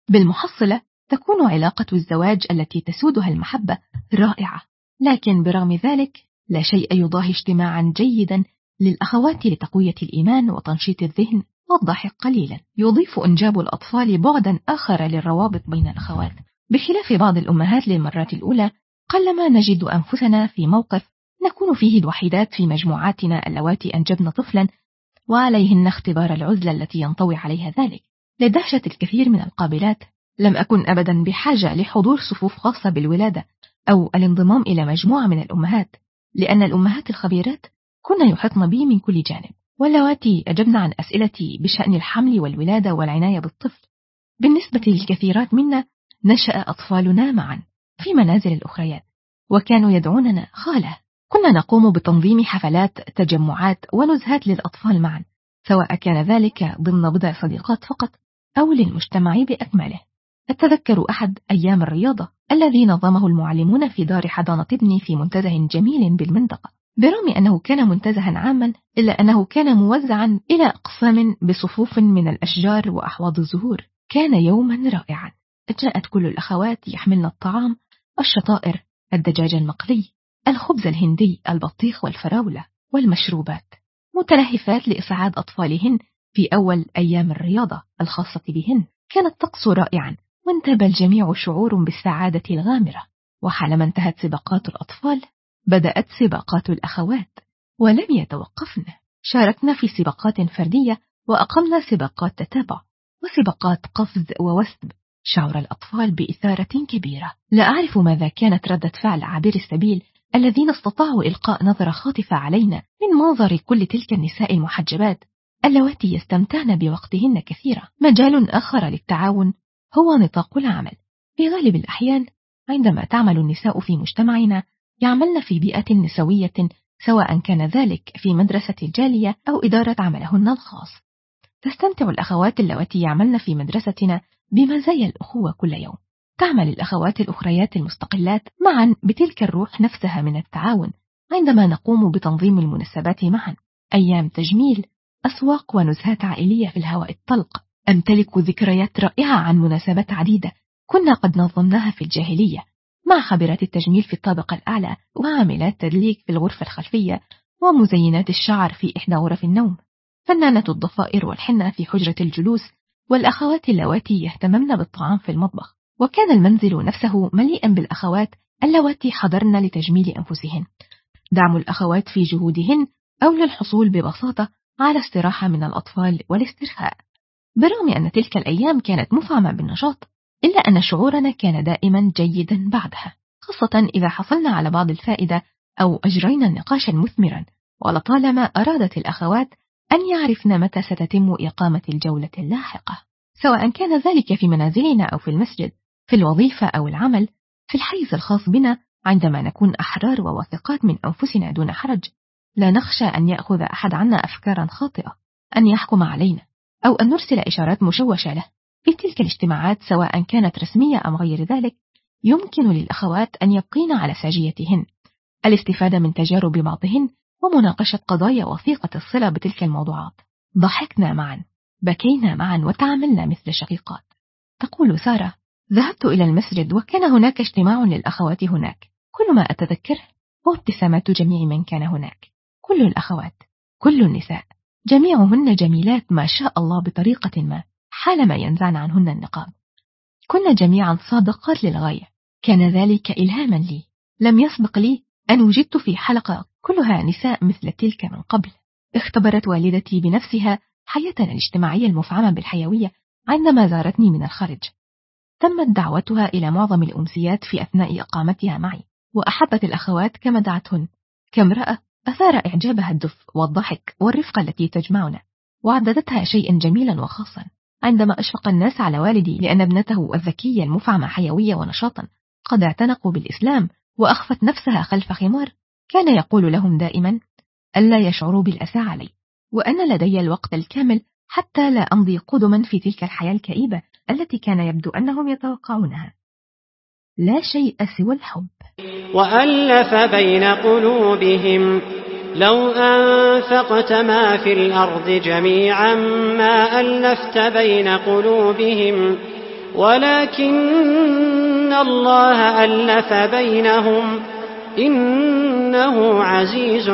بالمحصلة تكون علاقة الزواج التي تسودها المحبة رائعة، لكن برغم ذلك لا شيء يضاهي اجتماعا جيدا للأخوات لتقوية الإيمان وتنشيط الذهن والضحك قليلا. يضيف إنجاب الأطفال بعدا آخر للروابط بين الأخوات، بخلاف بعض الأمهات للمرات الأولى قلما نجد أنفسنا في موقف نكون فيه الوحيدات في مجموعاتنا اللواتي أنجبن طفلا وعليهن اختبار العزلة التي ينطوي عليها ذلك. لدهشة الكثير من القابلات لم أكن أبدا بحاجة لحضور صفوف خاصة بالولادة أو الانضمام إلى مجموعة من الأمهات، لأن الأمهات الخبيرات كن يحطن بي من كل جانب، واللواتي أجبن عن أسئلتي بشأن الحمل والولادة والعناية بالطفل. بالنسبة للكثيرات منا نشأ أطفالنا معا في منازل الأخريات، وكانوا يدعوننا خالة. كنا نقوم بتنظيم حفلات، تجمعات ونزهات للأطفال معا، سواء كان ذلك ضمن بضع صديقات فقط أو للمجتمع بأكمله. أتذكر أحد أيام الرياضة الذي نظمه المعلمون في دار حضانة ابني في منتزه جميل بالمنطقة. برغم أنه كان منتزها عاما إلا أنه كان موزعا إلى أقسام بصفوف من الأشجار وأحواض الزهور. كان يوما رائعا. جاءت كل الأخوات يحملن الطعام، الشطائر، الدجاج المقلي، الخبز الهندي، البطيخ والفراولة والمشروبات، متلهفات لإسعاد أطفالهن في أول أيام الرياضة الخاصة بهن. كان الطقس رائعا وانتاب الجميع شعور بالسعادة الغامرة. وحالما انتهت سباقات الأطفال بدأت سباقات الأخوات، ولم يتوقفن. شاركنا في سباقات فردية وأقمنا سباقات تتابع وسباقات قفز ووثب. شعر الأطفال بإثارة كبيرة. لا أعرف ماذا كانت ردة فعل عابر السبيل الذين استطاعوا إلقاء نظرة خاطفة علينا من منظر كل تلك النساء المحجبات اللواتي يستمتعن بوقتهن كثيرا. مجال آخر للتعاون هو نطاق العمل. في غالب الأحيان عندما تعمل النساء في مجتمعنا يعملن في بيئة نسوية، سواء كان ذلك في مدرسة الجالية أو إدارة عملهن الخاص. تستمتع الأخوات اللواتي يعملن في مدرستنا بمزايا الأخوة كل يوم. تعمل الأخوات الأخريات المستقلات معا بتلك الروح نفسها من التعاون عندما نقوم بتنظيم المناسبات معا، أيام تجميل، أسواق ونزهات عائلية في الهواء الطلق. أمتلك ذكريات رائعة عن مناسبات عديدة كنا قد نظمناها في الجاهلية مع خبيرات التجميل في الطابق الأعلى وعاملات تدليك في الغرفة الخلفية ومزينات الشعر في إحدى غرف النوم، فنانة الضفائر والحنة في حجرة الجلوس، والأخوات اللواتي يهتممن بالطعام في المطبخ. وكان المنزل نفسه مليئا بالأخوات اللواتي حضرن لتجميل أنفسهن، دعم الأخوات في جهودهن أو للحصول ببساطة على استراحة من الأطفال والاسترخاء. برغم أن تلك الأيام كانت مفعمة بالنشاط، إلا أن شعورنا كان دائما جيدا بعدها، خاصة إذا حصلنا على بعض الفائدة أو أجرينا نقاشا مثمرا. ولطالما أرادت الأخوات أن يعرفن متى ستتم إقامة الجولة اللاحقة، سواء كان ذلك في منازلنا أو في المسجد، في الوظيفة أو العمل، في الحيز الخاص بنا. عندما نكون أحرار وواثقات من أنفسنا دون حرج، لا نخشى أن يأخذ أحد عنا أفكارا خاطئة، أن يحكم علينا، أو أن نرسل إشارات مشوشة له. في تلك الاجتماعات سواء كانت رسمية أم غير ذلك، يمكن للأخوات أن يبقين على ساجيتهن، الاستفادة من تجارب بعضهن ومناقشة قضايا وثيقة الصلة بتلك الموضوعات. ضحكنا معا، بكينا معا، وتعاملنا مثل شقيقات. تقول سارة: ذهبت إلى المسجد وكان هناك اجتماع للأخوات هناك. كل ما أتذكره هو ابتسامات جميع من كان هناك، كل الأخوات، كل النساء، جميعهن جميلات ما شاء الله بطريقة ما حالما ينزعن عنهن النقاب. كنا جميعا صادقات للغاية. كان ذلك إلهاما لي. لم يسبق لي أن وجدت في حلقة كلها نساء مثل تلك من قبل. اختبرت والدتي بنفسها حياتنا الاجتماعية المفعمة بالحيوية عندما زارتني من الخارج. تمت دعوتها إلى معظم الأمسيات في أثناء إقامتها معي، وأحبت الأخوات كما دعتهن. كامرأة أثار إعجابها الدفء والضحك والرفقة التي تجمعنا، وعددتها شيئا جميلا وخاصا. عندما أشفق الناس على والدي لأن ابنته الذكية المفعمة حيوية ونشاطا قد اعتنقوا بالإسلام وأخفت نفسها خلف خمار، كان يقول لهم دائما ألا يشعروا بالأسى علي، وأنا لدي الوقت الكامل حتى لا أمضي قدما في تلك الحياة الكئيبة التي كان يبدو أنهم يتوقعونها. لا شيء سوى الحب. وألف بين قلوبهم لو أنفقت ما في الأرض جميعا ما ألفت بين قلوبهم ولكن الله ألف بينهم إنه عزيز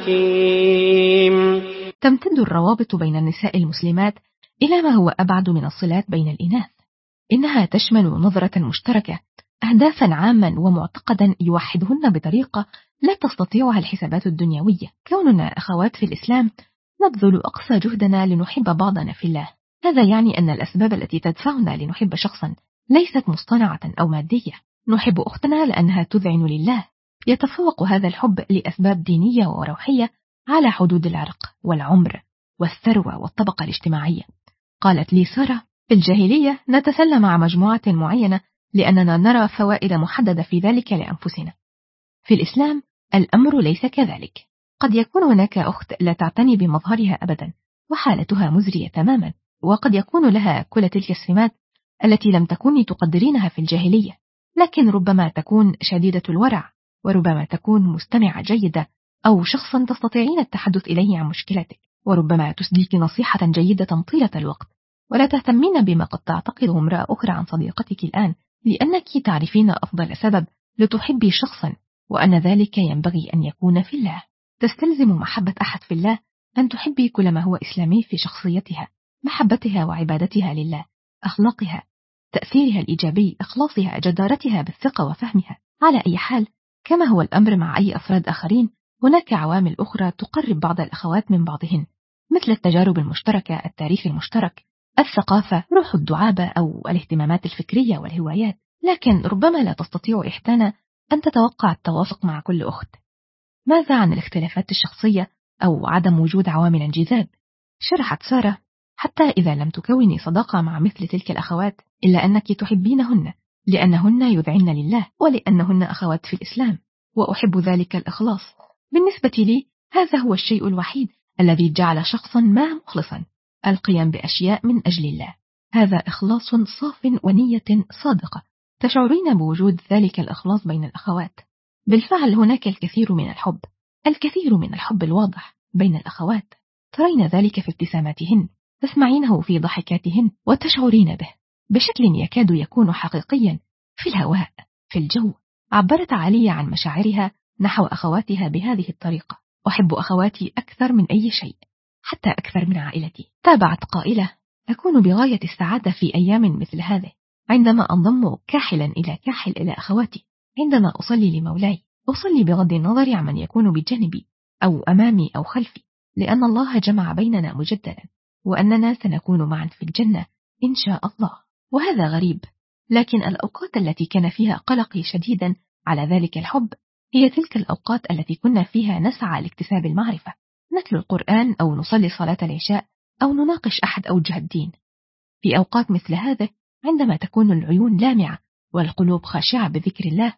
حكيم. تمتد الروابط بين النساء المسلمات إلى ما هو أبعد من الصلات بين الإناث. إنها تشمل نظرة مشتركة، أهدافا عاما ومعتقدا يوحدهن بطريقة لا تستطيعها الحسابات الدنيوية. كوننا أخوات في الإسلام نبذل أقصى جهدنا لنحب بعضنا في الله. هذا يعني أن الأسباب التي تدفعنا لنحب شخصا ليست مصطنعة أو مادية. نحب أختنا لأنها تذعن لله. يتفوق هذا الحب لأسباب دينية وروحية على حدود العرق والعمر والثروة والطبقة الاجتماعية. قالت لي سارة: في الجاهلية نتسلى مع مجموعة معينة لأننا نرى فوائد محددة في ذلك لأنفسنا. في الإسلام الأمر ليس كذلك. قد يكون هناك أخت لا تعتني بمظهرها أبدا وحالتها مزرية تماما، وقد يكون لها كل تلك السمات التي لم تكوني تقدرينها في الجاهلية، لكن ربما تكون شديدة الورع، وربما تكون مستمعة جيدة، أو شخصا تستطيعين التحدث إليه عن مشكلتك، وربما تسديك نصيحة جيدة طيلة الوقت، ولا تهتمين بما قد تعتقده امرأة أخرى عن صديقتك الآن، لأنك تعرفين أفضل سبب لتحبي شخصا، وأن ذلك ينبغي أن يكون في الله. تستلزم محبة أحد في الله أن تحبي كل ما هو إسلامي في شخصيتها، محبتها وعبادتها لله، أخلاقها، تأثيرها الإيجابي، إخلاصها، جدارتها بالثقة وفهمها. على أي حال، كما هو الأمر مع أي أفراد آخرين، هناك عوامل أخرى تقرب بعض الأخوات من بعضهن، مثل التجارب المشتركة، التاريخ المشترك، الثقافة، روح الدعابة، أو الاهتمامات الفكرية والهوايات. لكن ربما لا تستطيع إحدانا أن تتوقع التوافق مع كل أخت. ماذا عن الاختلافات الشخصية أو عدم وجود عوامل انجذاب؟ شرحت سارة: حتى إذا لم تكوني صداقة مع مثل تلك الأخوات، إلا أنك تحبينهن لأنهن يذعنن لله، ولأنهن أخوات في الإسلام، وأحب ذلك الإخلاص. بالنسبة لي هذا هو الشيء الوحيد الذي جعل شخصا ما مخلصا القيام بأشياء من أجل الله. هذا إخلاص صاف ونية صادقة، تشعرين بوجود ذلك الإخلاص بين الأخوات. بالفعل هناك الكثير من الحب، الكثير من الحب الواضح بين الأخوات. ترين ذلك في ابتساماتهن، تسمعينه في ضحكاتهن، وتشعرين به بشكل يكاد يكون حقيقيا في الهواء، في الجو. عبرت علي عن مشاعرها نحو أخواتها بهذه الطريقة: أحب أخواتي أكثر من أي شيء، حتى أكثر من عائلتي. تابعت قائلة: أكون بغاية السعادة في أيام مثل هذه، عندما أنضم كاحلا إلى كاحل إلى أخواتي، عندما أصلي لمولاي، أصلي بغض النظر عن من يكون بجانبي أو أمامي أو خلفي، لأن الله جمع بيننا مجددا، وأننا سنكون معا في الجنة إن شاء الله. وهذا غريب، لكن الأوقات التي كان فيها قلقي شديدا على ذلك الحب هي تلك الأوقات التي كنا فيها نسعى لاكتساب المعرفة، نتلو القرآن أو نصلي صلاة العشاء أو نناقش أحد أوجه الدين. في أوقات مثل هذا، عندما تكون العيون لامعة والقلوب خاشعة بذكر الله،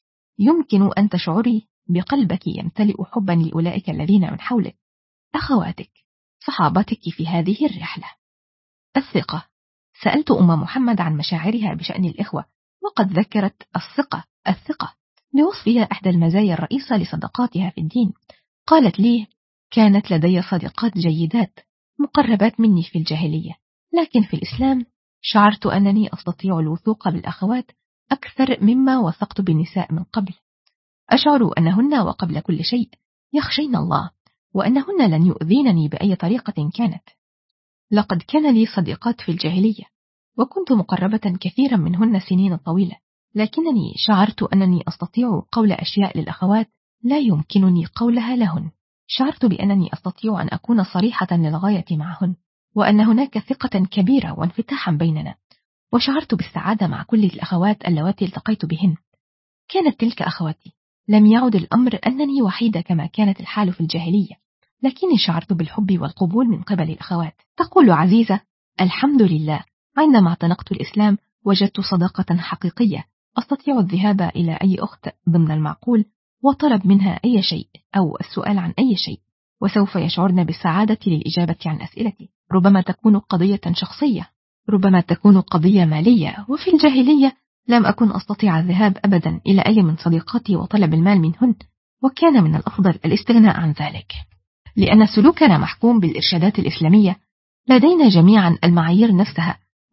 يمكن أن تشعري بقلبك يمتلئ حبا لأولئك الذين من حولك، أخواتك، صحابتك في هذه الرحلة. الثقة. سألت أم محمد عن مشاعرها بشأن الإخوة، وقد ذكرت الثقة الثقة بوصفها إحدى المزايا الرئيسة لصداقاتها في الدين. قالت لي: كانت لدي صديقات جيدات مقربات مني في الجاهلية، لكن في الإسلام شعرت أنني أستطيع الوثوق بالأخوات أكثر مما وثقت بالنساء من قبل. أشعر أنهن وقبل كل شيء يخشين الله، وأنهن لن يؤذينني بأي طريقة كانت. لقد كان لي صديقات في الجاهلية، وكنت مقربة كثيرا منهن سنين طويلة، لكنني شعرت أنني أستطيع قول أشياء للأخوات لا يمكنني قولها لهن. شعرت بأنني أستطيع أن أكون صريحة للغاية معهن، وأن هناك ثقة كبيرة وانفتاحا بيننا، وشعرت بالسعادة مع كل الأخوات اللواتي التقيت بهن. كانت تلك أخواتي. لم يعد الأمر أنني وحيدة كما كانت الحال في الجاهلية، لكني شعرت بالحب والقبول من قبل الأخوات. تقول عزيزة: الحمد لله، عندما اعتنقت الإسلام وجدت صداقة حقيقية، أستطيع الذهاب إلى أي أخت ضمن المعقول وطلب منها أي شيء أو السؤال عن أي شيء، وسوف يشعرن بالسعادة للإجابة عن أسئلتي. ربما تكون قضية شخصية، ربما تكون قضية مالية، وفي الجاهلية لم أكن أستطيع الذهاب أبدا إلى أي من صديقاتي وطلب المال منهن، وكان من الأفضل الاستغناء عن ذلك، لأن سلوكنا محكوم بالإرشادات الإسلامية. لدينا جميعا المعايير نفسها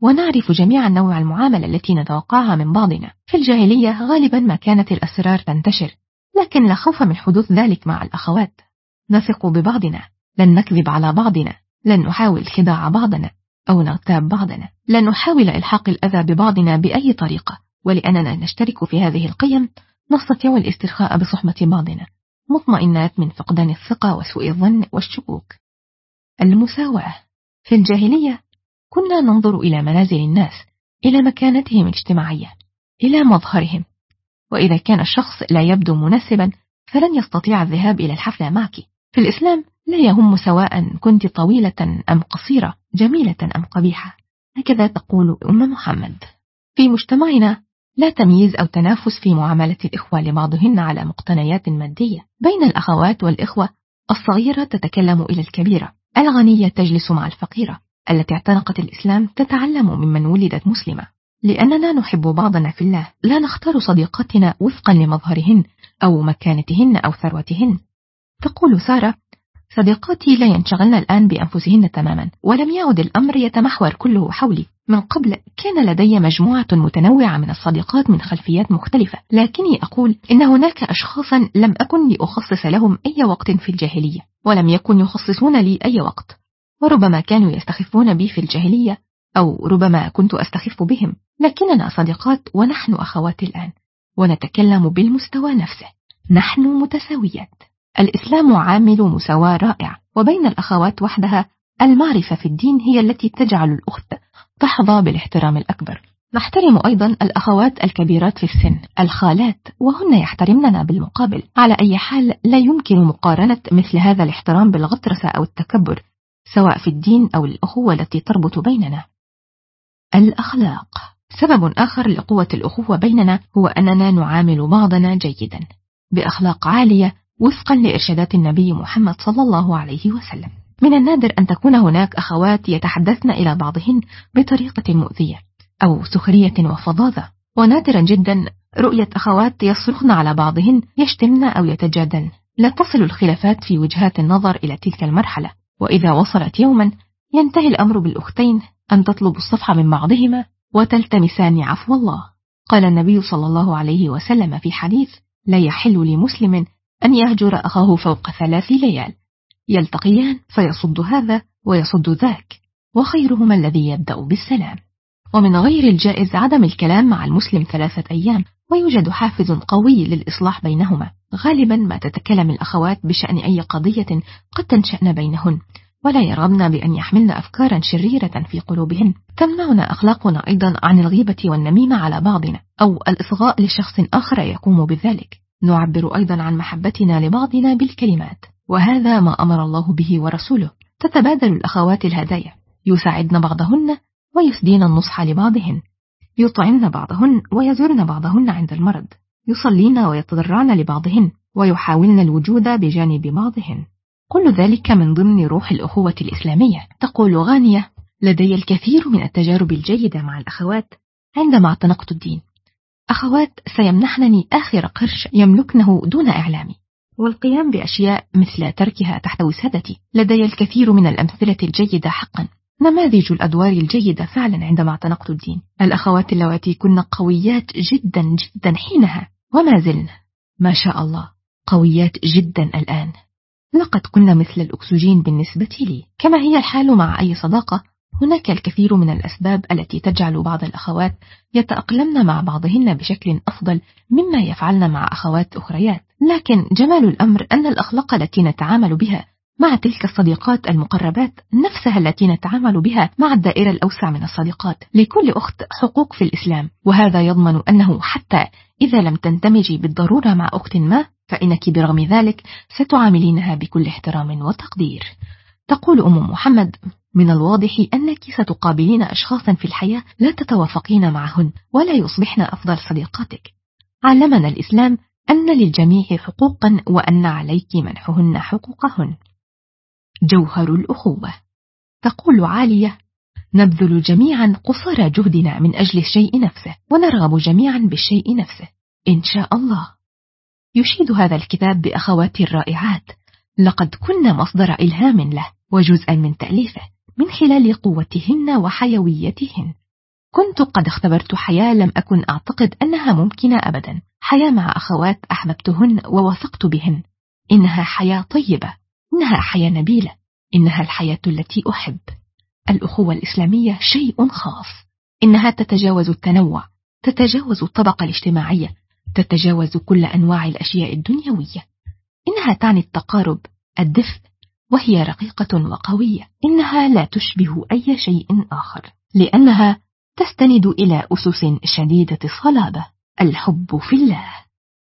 ونعرف جميعا نوع المعاملة التي نتوقعها من بعضنا. في الجاهلية غالبا ما كانت الأسرار تنتشر، لكن لا خوف من حدوث ذلك مع الأخوات. نثق ببعضنا، لن نكذب على بعضنا، لن نحاول خداع بعضنا أو نغتاب بعضنا، لن نحاول إلحاق الأذى ببعضنا بأي طريقة، ولأننا نشترك في هذه القيم نستطيع الاسترخاء بصحبة بعضنا مطمئنات من فقدان الثقة وسوء الظن والشكوك. المساواة. في الجاهلية كنا ننظر إلى منازل الناس، إلى مكانتهم الاجتماعية، إلى مظهرهم، وإذا كان الشخص لا يبدو مناسبا فلن يستطيع الذهاب إلى الحفلة معك. في الإسلام لا يهم سواء كنت طويلة أم قصيرة، جميلة أم قبيحة، هكذا تقول أم محمد. في مجتمعنا لا تمييز أو تنافس في معاملة الإخوة لبعضهن على مقتنيات مادية. بين الأخوات والإخوة الصغيرة تتكلم إلى الكبيرة، الغنية تجلس مع الفقيرة، التي اعتنقت الإسلام تتعلم ممن ولدت مسلمة. لأننا نحب بعضنا في الله لا نختار صديقاتنا وفقا لمظهرهن أو مكانتهن أو ثروتهن. تقول سارة: صديقاتي لا ينشغلن الآن بأنفسهن تماما، ولم يعد الأمر يتمحور كله حولي. من قبل كان لدي مجموعة متنوعة من الصديقات من خلفيات مختلفة، لكني أقول إن هناك أشخاصا لم أكن لأخصص لهم أي وقت في الجاهلية، ولم يكن يخصصون لي أي وقت، وربما كانوا يستخفون بي في الجاهلية أو ربما كنت أستخف بهم، لكننا صديقات ونحن أخوات الآن، ونتكلم بالمستوى نفسه، نحن متساويات. الإسلام عامل مساواة رائع، وبين الأخوات وحدها المعرفة في الدين هي التي تجعل الأخت تحظى بالاحترام الأكبر. نحترم أيضا الأخوات الكبيرات في السن، الخالات، وهن يحترمننا بالمقابل. على أي حال لا يمكن مقارنة مثل هذا الاحترام بالغطرسة أو التكبر، سواء في الدين أو الأخوة التي تربط بيننا. الأخلاق. سبب آخر لقوة الأخوة بيننا هو أننا نعامل بعضنا جيدا بأخلاق عالية وفقا لإرشادات النبي محمد صلى الله عليه وسلم. من النادر أن تكون هناك أخوات يتحدثن إلى بعضهن بطريقة مؤذية أو سخرية وفظاظة، ونادرا جدا رؤية أخوات يصرخن على بعضهن، يشتمن أو يتجادلن. لا تصل الخلافات في وجهات النظر إلى تلك المرحلة، وإذا وصلت يوما ينتهي الأمر بالأختين أن تطلب الصفح من بعضهما وتلتمسان عفو الله. قال النبي صلى الله عليه وسلم في حديث: لا يحل لمسلم أن يهجر أخاه فوق ثلاث ليال، يلتقيان فيصد هذا ويصد ذاك، وخيرهما الذي يبدأ بالسلام. ومن غير الجائز عدم الكلام مع المسلم ثلاثة أيام، ويوجد حافز قوي للإصلاح بينهما. غالبا ما تتكلم الأخوات بشأن أي قضية قد تنشأن بينهن، ولا يرغبن بأن يحملن أفكارا شريرة في قلوبهن. تمنعنا أخلاقنا أيضا عن الغيبة والنميمة على بعضنا أو الإصغاء لشخص آخر يقوم بذلك. نعبر أيضا عن محبتنا لبعضنا بالكلمات، وهذا ما أمر الله به ورسوله. تتبادل الأخوات الهدايا، يساعدن بعضهن ويسدين النصح لبعضهن، يطعمن بعضهن ويزورن بعضهن عند المرض، يصلين ويتضرعن لبعضهن، ويحاولن الوجود بجانب بعضهن. كل ذلك من ضمن روح الأخوة الإسلامية. تقول غانية: لدي الكثير من التجارب الجيدة مع الأخوات عندما اعتنقت الدين. أخوات سيمنحنني آخر قرش يملكنه دون إعلامي، والقيام بأشياء مثل تركها تحت وسادتي. لدي الكثير من الأمثلة الجيدة حقا، نماذج الأدوار الجيدة فعلا عندما اعتنقت الدين. الأخوات اللواتي كن قويات جدا جدا حينها، وما زلن ما شاء الله قويات جدا الآن. لقد كنا مثل الأكسجين بالنسبة لي. كما هي الحال مع أي صداقة، هناك الكثير من الأسباب التي تجعل بعض الأخوات يتأقلمن مع بعضهن بشكل أفضل مما يفعلن مع أخوات أخريات، لكن جمال الأمر أن الأخلاق التي نتعامل بها مع تلك الصديقات المقربات نفسها التي نتعامل بها مع الدائرة الأوسع من الصديقات. لكل أخت حقوق في الإسلام، وهذا يضمن أنه حتى إذا لم تندمجي بالضرورة مع أخت ما، فإنك برغم ذلك ستعاملينها بكل احترام وتقدير. تقول أم محمد: من الواضح أنك ستقابلين أشخاصا في الحياة لا تتوافقين معهن ولا يصبحن أفضل صديقاتك. علمنا الإسلام أن للجميع حقوقا وأن عليك منحهن حقوقهن. جوهر الأخوة. تقول عالية: نبذل جميعا قصارى جهدنا من أجل الشيء نفسه، ونرغب جميعا بالشيء نفسه إن شاء الله. يشيد هذا الكتاب بأخواتي الرائعات، لقد كنا مصدر إلهام له وجزءا من تأليفه من خلال قوتهن وحيويتهن. كنت قد اختبرت حياة لم أكن أعتقد أنها ممكنة أبدا، حياة مع أخوات أحببتهن ووثقت بهن. إنها حياة طيبة، إنها حياة نبيلة، إنها الحياة التي أحب. الأخوة الإسلامية شيء خاص، إنها تتجاوز التنوع، تتجاوز الطبقة الاجتماعية، تتجاوز كل أنواع الأشياء الدنيوية. إنها تعني التقارب، الدفء، وهي رقيقة وقوية. إنها لا تشبه أي شيء آخر، لأنها تستند إلى أسس شديدة الصلابة، الحب في الله.